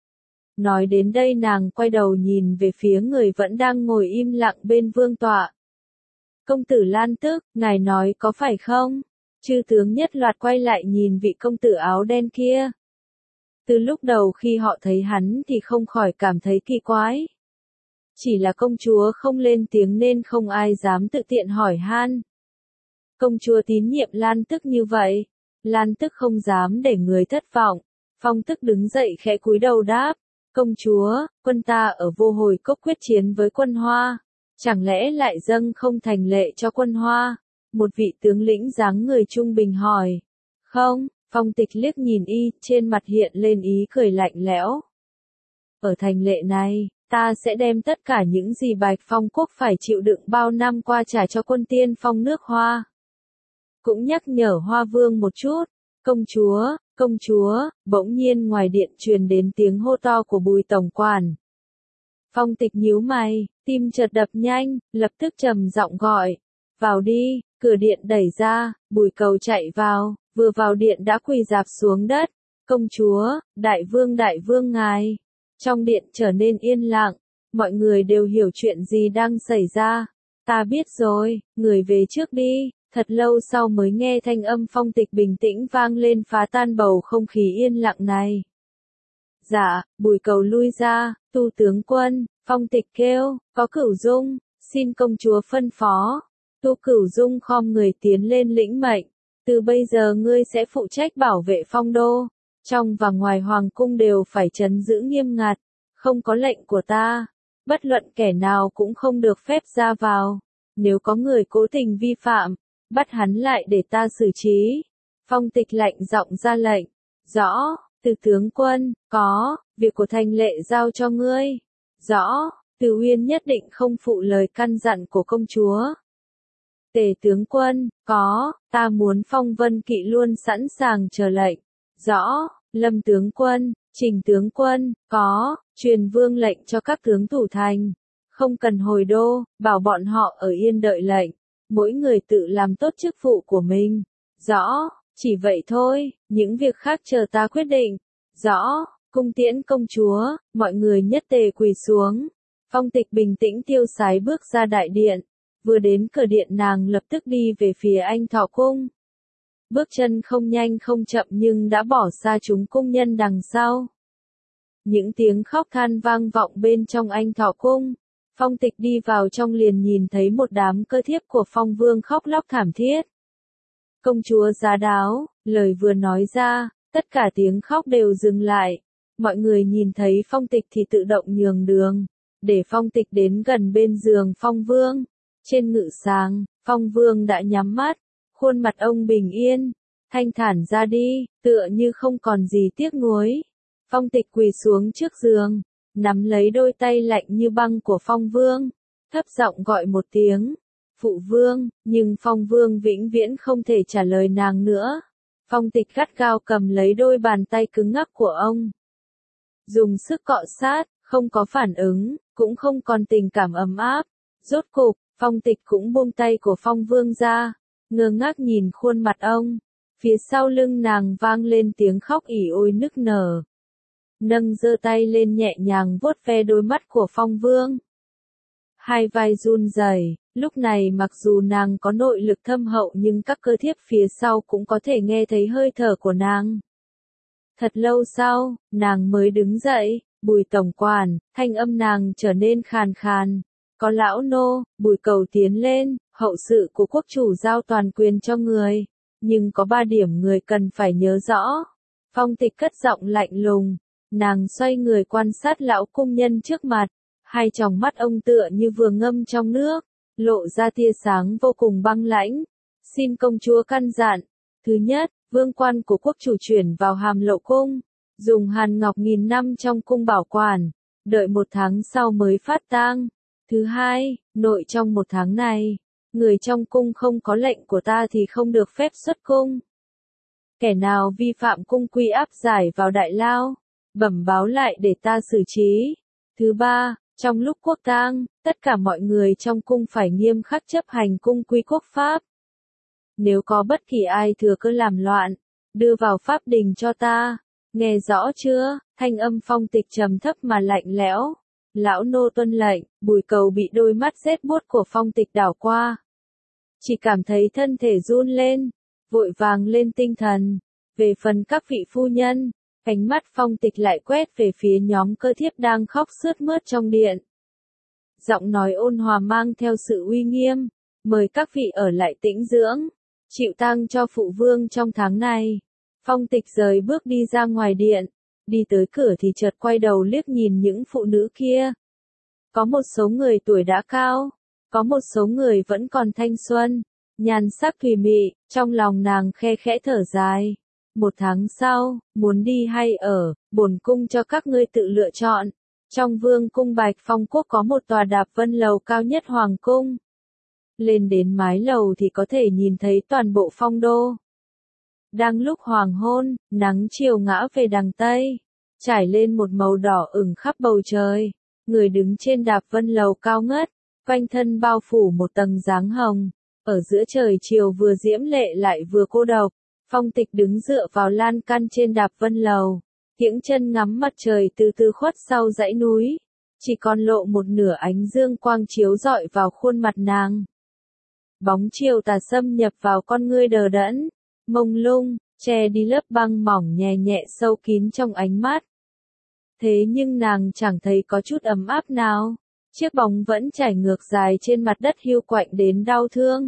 Nói đến đây nàng quay đầu nhìn về phía người vẫn đang ngồi im lặng bên vương tọa. Công tử Lan Tức, ngài nói có phải không? Chư tướng nhất loạt quay lại nhìn vị công tử áo đen kia. Từ lúc đầu khi họ thấy hắn thì không khỏi cảm thấy kỳ quái. Chỉ là công chúa không lên tiếng nên không ai dám tự tiện hỏi han. Công chúa tín nhiệm Lan Tức như vậy, Lan Tức không dám để người thất vọng. Phong Tức đứng dậy khẽ cúi đầu đáp, công chúa, quân ta ở Vô Hồi Cốc quyết chiến với quân Hoa, chẳng lẽ lại dâng không thành lệ cho quân Hoa? Một vị tướng lĩnh dáng người trung bình hỏi. Không, Phong Tịch liếc nhìn y, trên mặt hiện lên ý cười lạnh lẽo. Ở thành lệ này, ta sẽ đem tất cả những gì Bạch Phong quốc phải chịu đựng bao năm qua trả cho quân tiên phong nước Hoa. Cũng nhắc nhở Hoa Vương một chút, công chúa, công chúa, bỗng nhiên ngoài điện truyền đến tiếng hô to của Bùi tổng quản. Phong Tịch nhíu mày, tim chợt đập nhanh, lập tức trầm giọng gọi, vào đi, cửa điện đẩy ra, Bùi Cầu chạy vào, vừa vào điện đã quỳ rạp xuống đất, công chúa, đại vương đại vương ngài. Trong điện trở nên yên lặng, mọi người đều hiểu chuyện gì đang xảy ra. Ta biết rồi, người về trước đi. Thật lâu sau mới nghe thanh âm Phong Tịch bình tĩnh vang lên phá tan bầu không khí yên lặng này. Dạ, Bùi Cầu lui ra, tu tướng quân, Phong Tịch kêu, có Cửu Dung, xin công chúa phân phó. Tu Cửu Dung khom người tiến lên lĩnh mệnh, từ bây giờ ngươi sẽ phụ trách bảo vệ phong đô, trong và ngoài hoàng cung đều phải trấn giữ nghiêm ngặt, không có lệnh của ta, bất luận kẻ nào cũng không được phép ra vào, nếu có người cố tình vi phạm, bắt hắn lại để ta xử trí. Phong Tịch lạnh giọng ra lệnh, rõ, Từ tướng quân, có, việc của Thành Lệ giao cho ngươi, rõ, Từ Uyên nhất định không phụ lời căn dặn của công chúa. Tề tướng quân, có, ta muốn Phong Vân Kỵ luôn sẵn sàng chờ lệnh, rõ, Lâm tướng quân, Trình tướng quân, có, truyền vương lệnh cho các tướng thủ thành, không cần hồi đô, bảo bọn họ ở yên đợi lệnh, mỗi người tự làm tốt chức vụ của mình, rõ, chỉ vậy thôi, những việc khác chờ ta quyết định, rõ, cung tiễn công chúa, mọi người nhất tề quỳ xuống, Phong Tịch bình tĩnh tiêu sái bước ra đại điện. Vừa đến cửa điện nàng lập tức đi về phía Anh Thọ Cung. Bước chân không nhanh không chậm nhưng đã bỏ xa chúng cung nhân đằng sau. Những tiếng khóc than vang vọng bên trong Anh Thọ Cung. Phong Tịch đi vào trong liền nhìn thấy một đám cơ thiếp của Phong Vương khóc lóc thảm thiết. Công chúa giá đáo, lời vừa nói ra, tất cả tiếng khóc đều dừng lại. Mọi người nhìn thấy Phong Tịch thì tự động nhường đường, để Phong Tịch đến gần bên giường Phong Vương. Trên ngự sàng, Phong Vương đã nhắm mắt, khuôn mặt ông bình yên, thanh thản ra đi, tựa như không còn gì tiếc nuối. Phong Tịch quỳ xuống trước giường, nắm lấy đôi tay lạnh như băng của Phong Vương, thấp giọng gọi một tiếng, phụ vương, nhưng Phong Vương vĩnh viễn không thể trả lời nàng nữa. Phong Tịch gắt gao cầm lấy đôi bàn tay cứng ngắc của ông. Dùng sức cọ sát, không có phản ứng, cũng không còn tình cảm ấm áp. Rốt cục, Phong Tịch cũng buông tay của Phong Vương ra, ngơ ngác nhìn khuôn mặt ông. Phía sau lưng nàng vang lên tiếng khóc ỉ ôi nức nở. Nâng giơ tay lên nhẹ nhàng vuốt ve đôi mắt của Phong Vương. Hai vai run rẩy, lúc này mặc dù nàng có nội lực thâm hậu nhưng các cơ thiếp phía sau cũng có thể nghe thấy hơi thở của nàng. Thật lâu sau, nàng mới đứng dậy, Bùi tổng quản, thanh âm nàng trở nên khàn khàn. Có lão nô, Bùi Cầu tiến lên, hậu sự của quốc chủ giao toàn quyền cho người, nhưng có ba điểm người cần phải nhớ rõ. Phong Tịch cất giọng lạnh lùng, nàng xoay người quan sát lão cung nhân trước mặt, hai tròng mắt ông tựa như vừa ngâm trong nước, lộ ra tia sáng vô cùng băng lãnh. Xin công chúa căn dặn, thứ nhất, vương quan của quốc chủ chuyển vào Hàm Lộ cung, dùng hàn ngọc nghìn năm trong cung bảo quản, đợi một tháng sau mới phát tang. Thứ hai, nội trong một tháng này, người trong cung không có lệnh của ta thì không được phép xuất cung. Kẻ nào vi phạm cung quy áp giải vào đại lao, bẩm báo lại để ta xử trí. Thứ ba, trong lúc quốc tang, tất cả mọi người trong cung phải nghiêm khắc chấp hành cung quy quốc pháp. Nếu có bất kỳ ai thừa cơ làm loạn, đưa vào pháp đình cho ta. Nghe rõ chưa? Thanh âm Phong Tịch trầm thấp mà lạnh lẽo. Lão nô tuân lệnh. Bùi Cầu bị đôi mắt rét buốt của Phong Tịch đảo qua, chỉ cảm thấy thân thể run lên, vội vàng lên tinh thần. Về phần các vị phu nhân, ánh mắt Phong Tịch lại quét về phía nhóm cơ thiếp đang khóc sướt mướt trong điện. Giọng nói ôn hòa mang theo sự uy nghiêm, mời các vị ở lại tĩnh dưỡng, chịu tang cho phụ vương trong tháng này. Phong Tịch rời bước đi ra ngoài điện, đi tới cửa thì chợt quay đầu liếc nhìn những phụ nữ kia. Có một số người tuổi đã cao, có một số người vẫn còn thanh xuân, nhan sắc thùy mị, trong lòng nàng khe khẽ thở dài. Một tháng sau, muốn đi hay ở, bổn cung cho các ngươi tự lựa chọn. Trong vương cung Bạch Phong Quốc có một tòa đạp vân lầu cao nhất hoàng cung. Lên đến mái lầu thì có thể nhìn thấy toàn bộ phong đô. Đang lúc hoàng hôn, nắng chiều ngã về đằng tây, trải lên một màu đỏ ửng khắp bầu trời. Người đứng trên đạp vân lầu cao ngất, quanh thân bao phủ một tầng dáng hồng. Ở giữa trời chiều vừa diễm lệ lại vừa cô độc. Phong Tịch đứng dựa vào lan can trên đạp vân lầu, kiễng chân ngắm mặt trời từ từ khuất sau dãy núi, chỉ còn lộ một nửa ánh dương quang chiếu rọi vào khuôn mặt nàng. Bóng chiều tà xâm nhập vào con ngươi đờ đẫn, mông lung, che đi lớp băng mỏng nhẹ nhẹ sâu kín trong ánh mắt. Thế nhưng nàng chẳng thấy có chút ấm áp nào, chiếc bóng vẫn chảy ngược dài trên mặt đất hiu quạnh đến đau thương.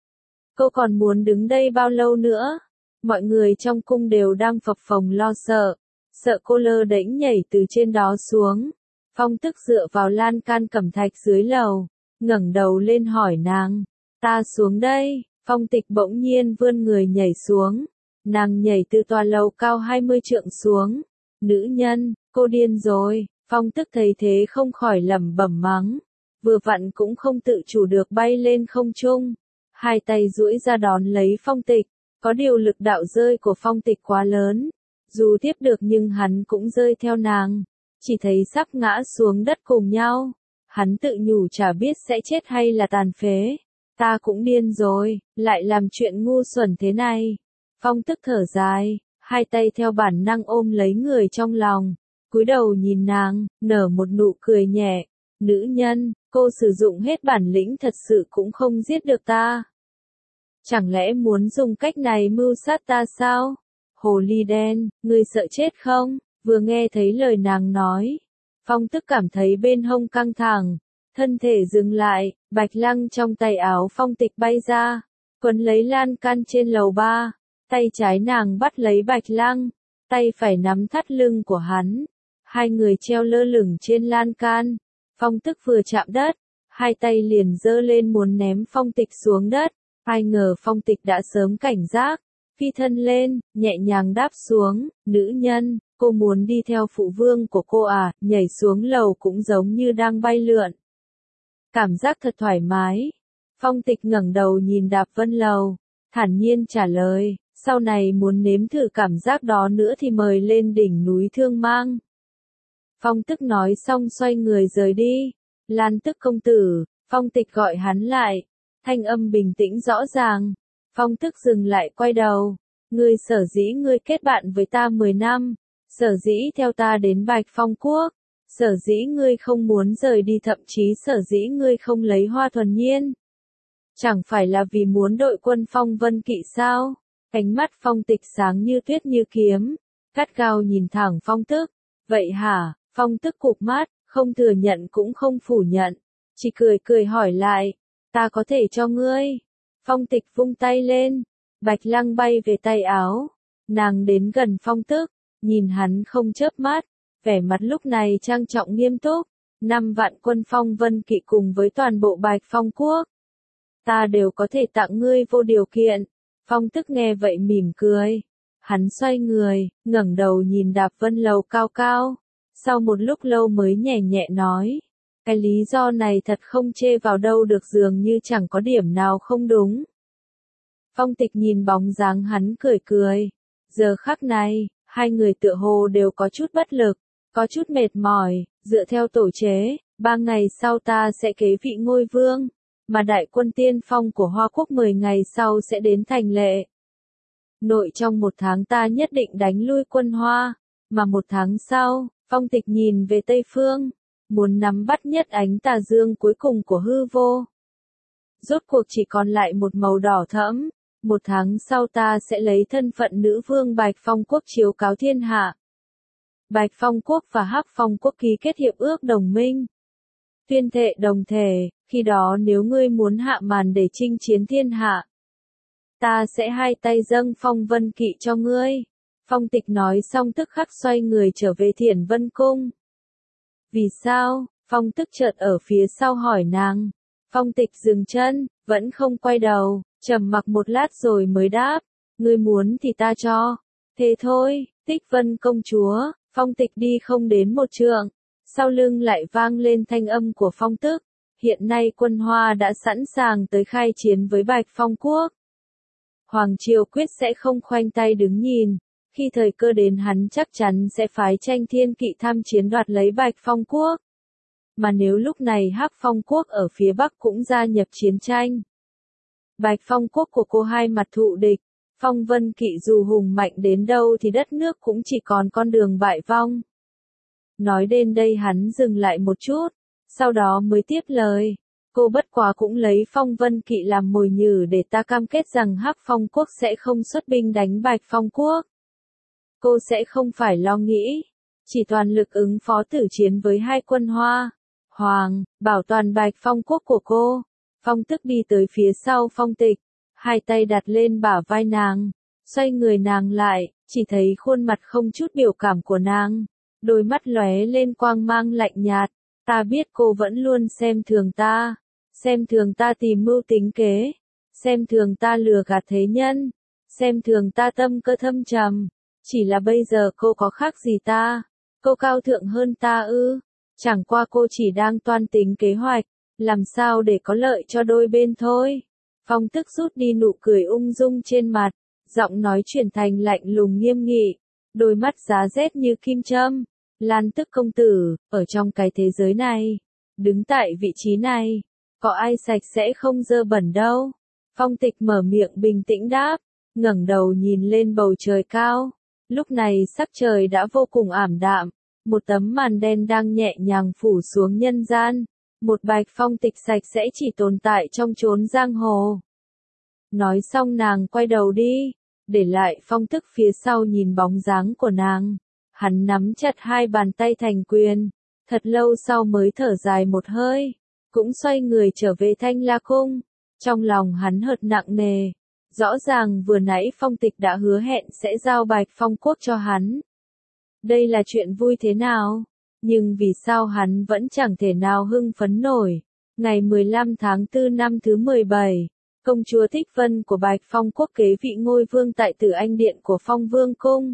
Cô còn muốn đứng đây bao lâu nữa? Mọi người trong cung đều đang phập phồng lo sợ, sợ cô lơ đễnh nhảy từ trên đó xuống. Phong Tức dựa vào lan can cẩm thạch dưới lầu, ngẩng đầu lên hỏi nàng, ta xuống đây. Phong Tịch bỗng nhiên vươn người nhảy xuống, nàng nhảy từ tòa lầu cao hai mươi trượng xuống. Nữ nhân, cô điên rồi. Phong Tức thấy thế không khỏi lẩm bẩm mắng, vừa vặn cũng không tự chủ được bay lên không trung, hai tay duỗi ra đón lấy Phong Tịch. Có điều lực đạo rơi của Phong Tịch quá lớn, dù tiếp được nhưng hắn cũng rơi theo nàng, chỉ thấy sắp ngã xuống đất cùng nhau. Hắn tự nhủ chả biết sẽ chết hay là tàn phế. Ta cũng điên rồi, lại làm chuyện ngu xuẩn thế này. Phong Tức thở dài, hai tay theo bản năng ôm lấy người trong lòng, cúi đầu nhìn nàng, nở một nụ cười nhẹ. Nữ nhân, cô sử dụng hết bản lĩnh thật sự cũng không giết được ta. Chẳng lẽ muốn dùng cách này mưu sát ta sao? Hồ ly đen, ngươi sợ chết không? Vừa nghe thấy lời nàng nói, Phong Tức cảm thấy bên hông căng thẳng, thân thể dừng lại, bạch lăng trong tay áo Phong Tịch bay ra, quấn lấy lan can trên lầu ba, tay trái nàng bắt lấy bạch lăng, tay phải nắm thắt lưng của hắn, hai người treo lơ lửng trên lan can. Phong Tức vừa chạm đất, hai tay liền giơ lên muốn ném Phong Tịch xuống đất. Ai ngờ Phong Tịch đã sớm cảnh giác, phi thân lên, nhẹ nhàng đáp xuống. Nữ nhân, cô muốn đi theo phụ vương của cô à? Nhảy xuống lầu cũng giống như đang bay lượn, cảm giác thật thoải mái. Phong Tịch ngẩng đầu nhìn đạp vân lầu, thản nhiên trả lời, sau này muốn nếm thử cảm giác đó nữa thì mời lên đỉnh núi Thương Mang. Phong Tức nói xong xoay người rời đi. Lan Tức công tử. Phong Tịch gọi hắn lại, thanh âm bình tĩnh rõ ràng. Phong Tức dừng lại quay đầu. Ngươi sở dĩ ngươi kết bạn với ta mười năm, sở dĩ theo ta đến Bạch Phong Quốc, sở dĩ ngươi không muốn rời đi, thậm chí sở dĩ ngươi không lấy Hoa Thuần Nhiên, chẳng phải là vì muốn đội quân Phong Vân Kỵ sao? Ánh mắt Phong Tịch sáng như tuyết như kiếm, gắt gao nhìn thẳng Phong Tức. Vậy hả? Phong Tức cụp mắt, không thừa nhận cũng không phủ nhận, chỉ cười cười hỏi lại, ta có thể cho ngươi. Phong Tịch vung tay lên, bạch lăng bay về tay áo, nàng đến gần Phong Tức, nhìn hắn không chớp mắt, vẻ mặt lúc này trang trọng nghiêm túc. Năm vạn quân Phong Vân Kỵ cùng với toàn bộ Bạch Phong Quốc, ta đều có thể tặng ngươi vô điều kiện. Phong Tức nghe vậy mỉm cười, Hắn xoay người, ngẩng đầu nhìn đạp vân lầu cao cao. Sau một lúc lâu mới nhẹ nhẹ nói. Cái lý do này thật không chê vào đâu được, dường như chẳng có điểm nào không đúng. Phong Tịch nhìn bóng dáng hắn cười cười. Giờ khắc này, hai người tựa hồ đều có chút bất lực, có chút mệt mỏi. Dựa theo tổ chế, ba ngày sau ta sẽ kế vị ngôi vương, mà đại quân tiên phong của Hoa Quốc mười ngày sau sẽ đến thành lệ. Nội trong một tháng ta nhất định đánh lui quân Hoa, mà một tháng sau, Phong Tịch nhìn về Tây Phương, muốn nắm bắt nhất ánh tà dương cuối cùng của hư vô. Rốt cuộc chỉ còn lại một màu đỏ thẫm, một tháng sau ta sẽ lấy thân phận nữ vương Bạch Phong Quốc chiếu cáo thiên hạ. Bạch Phong Quốc và Hắc Phong Quốc ký kết hiệp ước đồng minh. Tuyên thệ đồng thể, khi đó nếu ngươi muốn hạ màn để chinh chiến thiên hạ, ta sẽ hai tay dâng phong vân kỵ cho ngươi. Phong Tịch nói xong tức khắc xoay người trở về Thiển Vân Cung. Vì sao? Phong Tức chợt ở phía sau hỏi nàng. Phong Tịch dừng chân, vẫn không quay đầu, trầm mặc một lát rồi mới đáp. Ngươi muốn thì ta cho. Thế thôi, Tích Vân công chúa. Phong Tịch đi không đến một trượng. Sau lưng lại vang lên thanh âm của Phong Tức. Hiện nay quân Hoa đã sẵn sàng tới khai chiến với Bạch Phong Quốc. Hoàng Triều quyết sẽ không khoanh tay đứng nhìn. Khi thời cơ đến hắn chắc chắn sẽ phái tranh thiên kỵ tham chiến đoạt lấy Bạch Phong Quốc. Mà nếu lúc này Hắc Phong Quốc ở phía Bắc cũng gia nhập chiến tranh, Bạch Phong Quốc của cô hai mặt thụ địch, Phong Vân Kỵ dù hùng mạnh đến đâu thì đất nước cũng chỉ còn con đường bại vong. Nói đến đây hắn dừng lại một chút, sau đó mới tiếp lời. Cô bất quá cũng lấy Phong Vân Kỵ làm mồi nhử để ta cam kết rằng Hắc Phong Quốc sẽ không xuất binh đánh Bạch Phong Quốc. Cô sẽ không phải lo nghĩ, chỉ toàn lực ứng phó tử chiến với hai quân Hoa, Hoàng, bảo toàn Bạch Phong Quốc của cô. Phong Tức đi tới phía sau Phong Tịch, hai tay đặt lên bả vai nàng, xoay người nàng lại, chỉ thấy khuôn mặt không chút biểu cảm của nàng, đôi mắt lóe lên quang mang lạnh nhạt. Ta biết cô vẫn luôn xem thường ta, xem thường ta tìm mưu tính kế, xem thường ta lừa gạt thế nhân, xem thường ta tâm cơ thâm trầm. Chỉ là bây giờ cô có khác gì ta? Cô cao thượng hơn ta ư? Chẳng qua cô chỉ đang toan tính kế hoạch, làm sao để có lợi cho đôi bên thôi. Phong Tức rút đi nụ cười ung dung trên mặt, giọng nói chuyển thành lạnh lùng nghiêm nghị, đôi mắt giá rét như kim châm. Lan Tức công tử, ở trong cái thế giới này, đứng tại vị trí này, có ai sạch sẽ không dơ bẩn đâu. Phong Tịch mở miệng bình tĩnh đáp, ngẩng đầu nhìn lên bầu trời cao. Lúc này sắc trời đã vô cùng ảm đạm, một tấm màn đen đang nhẹ nhàng phủ xuống nhân gian, một Bạch Phong Tịch sạch sẽ chỉ tồn tại trong chốn giang hồ. Nói xong nàng quay đầu đi, để lại Phong Tức phía sau nhìn bóng dáng của nàng. Hắn nắm chặt hai bàn tay thành quyền, thật lâu sau mới thở dài một hơi, cũng xoay người trở về Thanh La Cung. Trong lòng hắn hờn nặng nề. Rõ ràng vừa nãy Phong Tịch đã hứa hẹn sẽ giao Bạch Phong Quốc cho hắn. Đây là chuyện vui thế nào? Nhưng vì sao hắn vẫn chẳng thể nào hưng phấn nổi? Ngày mười lăm tháng tư năm thứ mười bảy, công chúa Tích Vân của Bạch Phong Quốc kế vị ngôi vương tại Tử Anh Điện của Phong Vương Cung.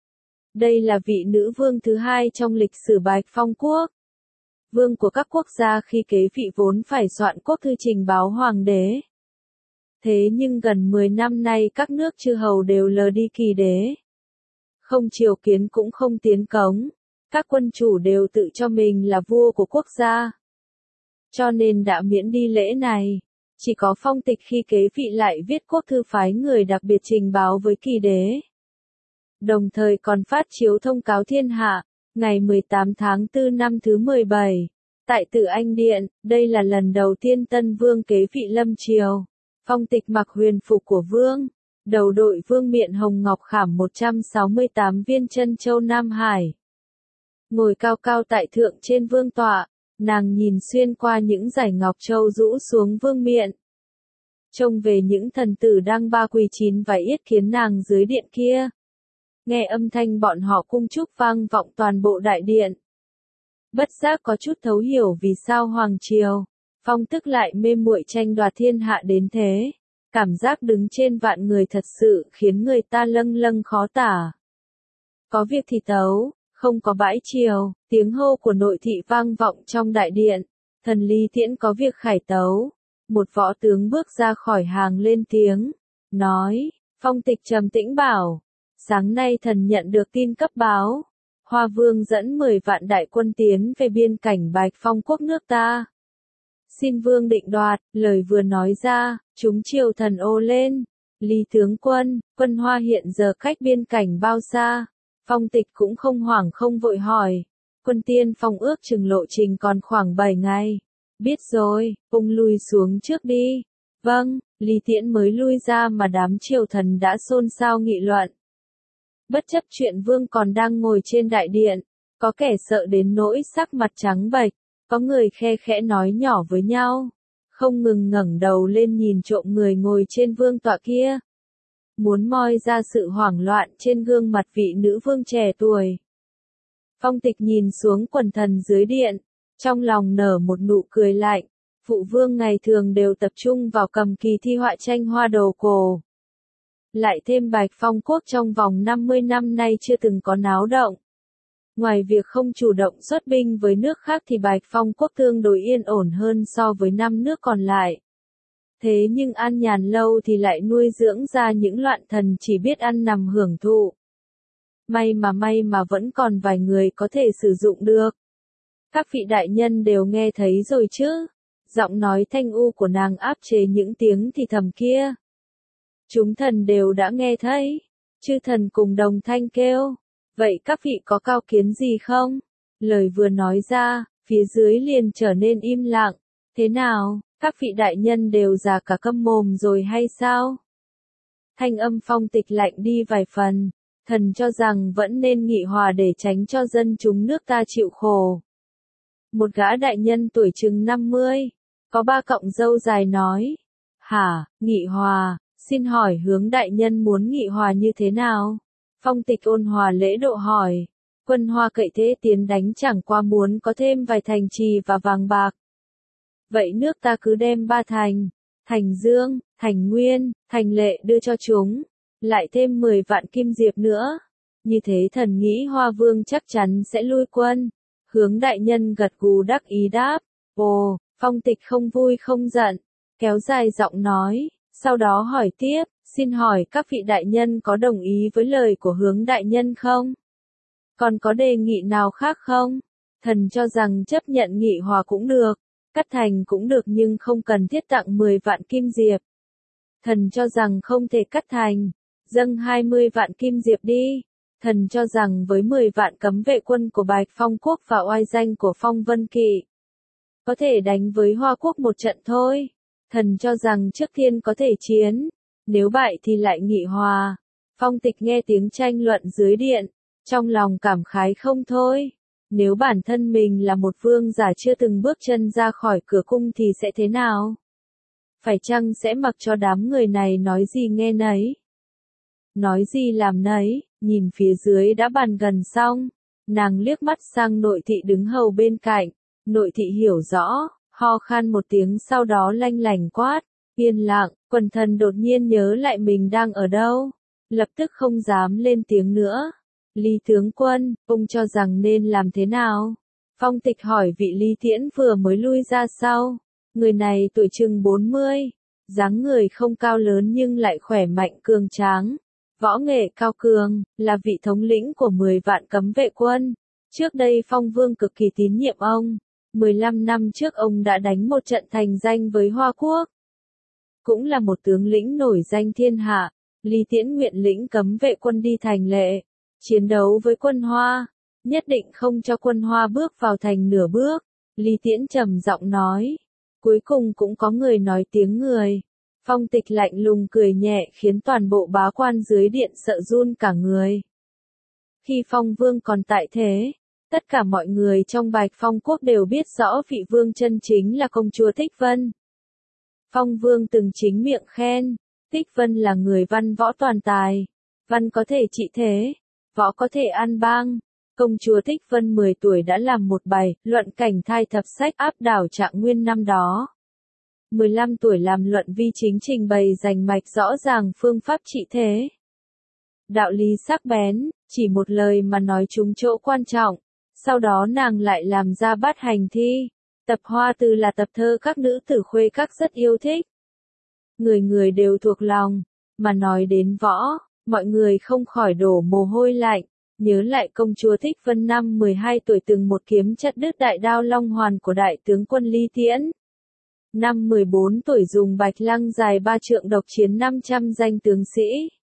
Đây là vị nữ vương thứ hai trong lịch sử Bạch Phong Quốc. Vương của các quốc gia khi kế vị vốn phải soạn quốc thư trình báo hoàng đế. Thế nhưng gần mười năm nay các nước chư hầu đều lờ đi kỳ đế. Không triều kiến cũng không tiến cống. Các quân chủ đều tự cho mình là vua của quốc gia. Cho nên đã miễn đi lễ này. Chỉ có Phong Tịch khi kế vị lại viết quốc thư phái người đặc biệt trình báo với kỳ đế. Đồng thời còn phát chiếu thông cáo thiên hạ, ngày mười tám tháng tư năm thứ mười bảy. Tại Tử Anh Điện, đây là lần đầu tiên tân vương kế vị lâm triều. Phong Tịch mặc huyền phục của vương, đầu đội vương miện hồng ngọc khảm một trăm sáu mươi tám viên chân châu Nam Hải. Ngồi cao cao tại thượng trên vương tọa, nàng nhìn xuyên qua những dải ngọc châu rũ xuống vương miện. Trông về những thần tử đang ba quỳ chín và yết kiến nàng dưới điện kia. Nghe âm thanh bọn họ cung chúc vang vọng toàn bộ đại điện. Bất giác có chút thấu hiểu vì sao Hoàng Triều, Phong Tức lại mê muội tranh đoạt thiên hạ đến thế. Cảm giác đứng trên vạn người thật sự khiến người ta lâng lâng khó tả. Có việc thì tấu, không có bãi triều, tiếng hô của nội thị vang vọng trong đại điện. Thần Ly Tiễn có việc khải tấu. Một võ tướng bước ra khỏi hàng lên tiếng, nói, Phong Tịch trầm tĩnh bảo, sáng nay thần nhận được tin cấp báo. Hoa Vương dẫn mười vạn đại quân tiến về biên cảnh Bạch Phong quốc nước ta. Xin Vương định đoạt, lời vừa nói ra, chúng triều thần ô lên. Lý tướng quân, quân Hoa hiện giờ cách biên cảnh bao xa? Phong Tịch cũng không hoảng không vội hỏi. Quân tiên phong ước chừng lộ trình còn khoảng bảy ngày. Biết rồi, ông lui xuống trước đi. Vâng, Lý Tiễn mới lui ra mà đám triều thần đã xôn xao nghị luận. Bất chấp chuyện Vương còn đang ngồi trên đại điện, có kẻ sợ đến nỗi sắc mặt trắng bệch, có người khe khẽ nói nhỏ với nhau, không ngừng ngẩng đầu lên nhìn trộm người ngồi trên vương tọa kia. Muốn moi ra sự hoảng loạn trên gương mặt vị nữ vương trẻ tuổi. Phong Tịch nhìn xuống quần thần dưới điện, trong lòng nở một nụ cười lạnh. Phụ vương ngày thường đều tập trung vào cầm kỳ thi họa tranh hoa đồ cổ. Lại thêm Bạch Phong quốc trong vòng năm mươi năm nay chưa từng có náo động. Ngoài việc không chủ động xuất binh với nước khác thì Bạch Phong quốc tương đối yên ổn hơn so với năm nước còn lại. Thế nhưng An Nhàn lâu thì lại nuôi dưỡng ra những loạn thần chỉ biết ăn nằm hưởng thụ. May mà may mà vẫn còn vài người có thể sử dụng được. Các vị đại nhân đều nghe thấy rồi chứ? Giọng nói thanh u của nàng áp chế những tiếng thì thầm kia. Chúng thần đều đã nghe thấy. Chư thần cùng đồng thanh kêu. Vậy các vị có cao kiến gì không? Lời vừa nói ra, phía dưới liền trở nên im lặng. Thế nào, các vị đại nhân đều già cả câm mồm rồi hay sao? Thanh âm Phong Tịch lạnh đi vài phần. Thần cho rằng vẫn nên nghị hòa để tránh cho dân chúng nước ta chịu khổ. Một gã đại nhân tuổi chừng năm mươi, có ba cọng râu dài nói. Hả, nghị hòa, xin hỏi hướng đại nhân muốn nghị hòa như thế nào? Phong Tịch ôn hòa lễ độ hỏi. Quân Hoa cậy thế tiến đánh chẳng qua muốn có thêm vài thành trì và vàng bạc. Vậy nước ta cứ đem ba thành, Thành Dương, Thành Nguyên, Thành Lệ đưa cho chúng. Lại thêm mười vạn kim diệp nữa. Như thế thần nghĩ Hoa Vương chắc chắn sẽ lui quân. Hướng đại nhân gật gù đắc ý đáp. Ồ, Phong Tịch không vui không giận. Kéo dài giọng nói. Sau đó hỏi tiếp. Xin hỏi các vị đại nhân có đồng ý với lời của hướng đại nhân không? Còn có đề nghị nào khác không? Thần cho rằng chấp nhận nghị hòa cũng được. Cắt thành cũng được nhưng không cần thiết tặng mười vạn kim diệp. Thần cho rằng không thể cắt thành. Dâng hai mươi vạn kim diệp đi. Thần cho rằng với mười vạn cấm vệ quân của Bạch Phong quốc và oai danh của Phong Vân Kỵ, có thể đánh với Hoa quốc một trận thôi. Thần cho rằng trước tiên có thể chiến, nếu bại thì lại nghị hòa. Phong Tịch nghe tiếng tranh luận dưới điện, trong lòng cảm khái không thôi. Nếu bản thân mình là một vương giả chưa từng bước chân ra khỏi cửa cung thì sẽ thế nào? Phải chăng sẽ mặc cho đám người này nói gì nghe nấy? Nói gì làm nấy, nhìn phía dưới đã bàn gần xong. Nàng liếc mắt sang nội thị đứng hầu bên cạnh. Nội thị hiểu rõ, ho khan một tiếng sau đó lanh lảnh quát. Yên lặng, quần thần đột nhiên nhớ lại mình đang ở đâu. Lập tức không dám lên tiếng nữa. Lý tướng quân, ông cho rằng nên làm thế nào? Phong Tịch hỏi vị Lý Tiễn vừa mới lui ra sau. Người này tuổi chừng bốn mươi. Dáng người không cao lớn nhưng lại khỏe mạnh cường tráng. Võ nghệ cao cường, là vị thống lĩnh của mười vạn cấm vệ quân. Trước đây Phong Vương cực kỳ tín nhiệm ông. mười lăm năm trước ông đã đánh một trận thành danh với Hoa quốc. Cũng là một tướng lĩnh nổi danh thiên hạ. Lý Tiễn nguyện lĩnh cấm vệ quân đi Thành Lệ. Chiến đấu với quân Hoa. Nhất định không cho quân Hoa bước vào thành nửa bước. Lý Tiễn trầm giọng nói. Cuối cùng cũng có người nói tiếng người. Phong Tịch lạnh lùng cười nhẹ khiến toàn bộ bá quan dưới điện sợ run cả người. Khi Phong Vương còn tại thế, tất cả mọi người trong Bạch Phong quốc đều biết rõ vị vương chân chính là công chúa Tích Vân. Phong Vương từng chính miệng khen, Tích Vân là người văn võ toàn tài, văn có thể trị thế, võ có thể an bang. Công chúa Tích Vân mười tuổi đã làm một bài luận cảnh thai thập sách áp đảo Trạng Nguyên năm đó. mười lăm tuổi làm luận vi chính trình bày rành mạch rõ ràng phương pháp trị thế. Đạo lý sắc bén, chỉ một lời mà nói trúng chỗ quan trọng, sau đó nàng lại làm ra bát hành thi. Tập hoa từ là tập thơ các nữ tử khuê các rất yêu thích. Người người đều thuộc lòng, mà nói đến võ, mọi người không khỏi đổ mồ hôi lạnh, nhớ lại công chúa Thích Vân năm mười hai tuổi từng một kiếm chặt đứt đại đao long hoàn của đại tướng quân Ly Tiễn. Năm mười bốn tuổi dùng bạch lăng dài ba trượng độc chiến năm trăm danh tướng sĩ.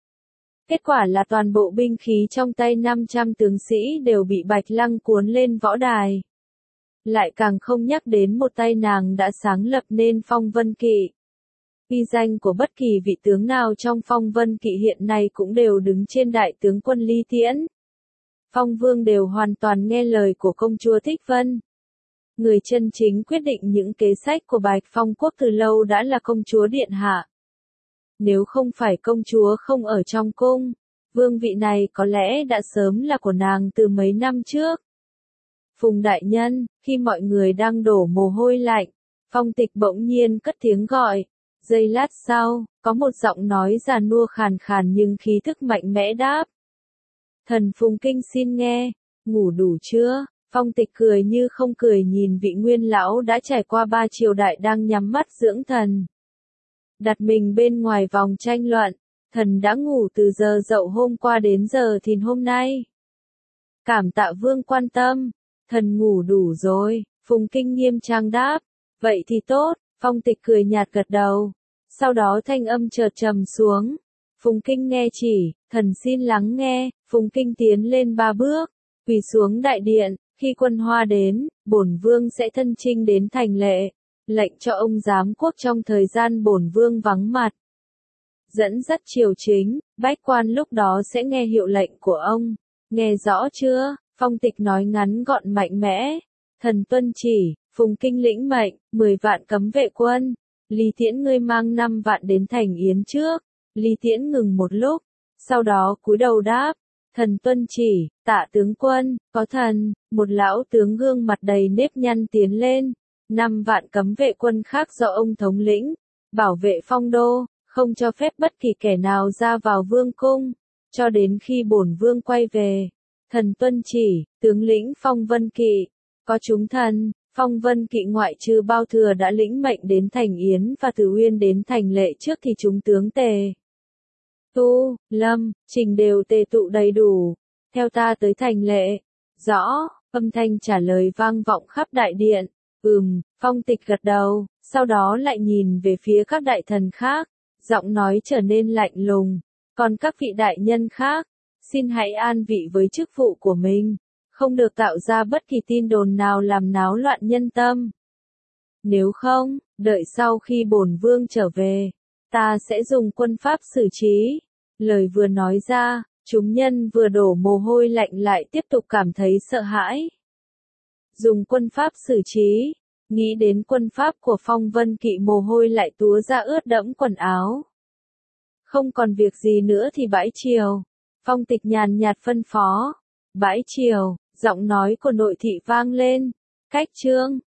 Kết quả là toàn bộ binh khí trong tay năm trăm tướng sĩ đều bị bạch lăng cuốn lên võ đài. Lại càng không nhắc đến một tay nàng đã sáng lập nên Phong Vân Kỵ. Uy danh của bất kỳ vị tướng nào trong Phong Vân Kỵ hiện nay cũng đều đứng trên đại tướng quân Ly Tiễn. Phong Vương đều hoàn toàn nghe lời của công chúa Thích Vân. Người chân chính quyết định những kế sách của Bạch Phong quốc từ lâu đã là công chúa điện hạ. Nếu không phải công chúa không ở trong cung, vương vị này có lẽ đã sớm là của nàng từ mấy năm trước. Phùng đại nhân, khi mọi người đang đổ mồ hôi lạnh, Phong Tịch bỗng nhiên cất tiếng gọi. Giây lát sau, có một giọng nói già nua khàn khàn nhưng khí thức mạnh mẽ đáp. Thần Phùng Kinh xin nghe, ngủ đủ chưa? Phong Tịch cười như không cười nhìn vị nguyên lão đã trải qua ba triều đại đang nhắm mắt dưỡng thần. Đặt mình bên ngoài vòng tranh luận, thần đã ngủ từ giờ dậu hôm qua đến giờ thìn hôm nay. Cảm tạ vương quan tâm, thần ngủ đủ rồi, Phùng Kinh nghiêm trang đáp. Vậy thì tốt, Phong Tịch cười nhạt gật đầu. Sau đó thanh âm chợt trầm xuống. Phùng Kinh nghe chỉ, thần xin lắng nghe. Phùng Kinh tiến lên ba bước, quỳ xuống đại điện. Khi quân Hoa đến, bổn vương sẽ thân chinh đến thành lệ, lệnh cho ông giám quốc trong thời gian bổn vương vắng mặt. Dẫn dắt triều chính, bách quan lúc đó sẽ nghe hiệu lệnh của ông. Nghe rõ chưa? Phong Tịch nói ngắn gọn mạnh mẽ. Thần tuân chỉ. Phùng Kinh lĩnh mệnh, mười vạn cấm vệ quân. Ly Tiễn ngươi mang năm vạn đến thành Yến trước. Ly Tiễn ngừng một lúc, sau đó cúi đầu đáp. Thần tuân chỉ, tạ tướng quân, có thần. Một lão tướng gương mặt đầy nếp nhăn tiến lên. Năm vạn cấm vệ quân khác do ông thống lĩnh, bảo vệ phong đô, không cho phép bất kỳ kẻ nào ra vào vương cung, cho đến khi bổn vương quay về. Thần tuân chỉ, tướng lĩnh Phong Vân Kỵ, có chúng thần. Phong Vân Kỵ ngoại trừ Bao Thừa đã lĩnh mệnh đến thành Yến và Từ Uyên đến thành Lệ trước thì chúng tướng Tề, Tu, Lâm, Trình đều tề tụ đầy đủ. Theo ta tới thành Lệ. Rõ, âm thanh trả lời vang vọng khắp đại điện. Ừm, Phong Tịch gật đầu, sau đó lại nhìn về phía các đại thần khác. Giọng nói trở nên lạnh lùng. Còn các vị đại nhân khác, xin hãy an vị với chức vụ của mình. Không được tạo ra bất kỳ tin đồn nào làm náo loạn nhân tâm. Nếu không, đợi sau khi bổn vương trở về, ta sẽ dùng quân pháp xử trí. Lời vừa nói ra, chúng nhân vừa đổ mồ hôi lạnh lại tiếp tục cảm thấy sợ hãi. Dùng quân pháp xử trí, nghĩ đến quân pháp của Phong Vân Kỵ mồ hôi lại túa ra ướt đẫm quần áo. Không còn việc gì nữa thì bãi triều. Phong Tịch nhàn nhạt phân phó. Bãi triều, giọng nói của nội thị vang lên. Cách trương,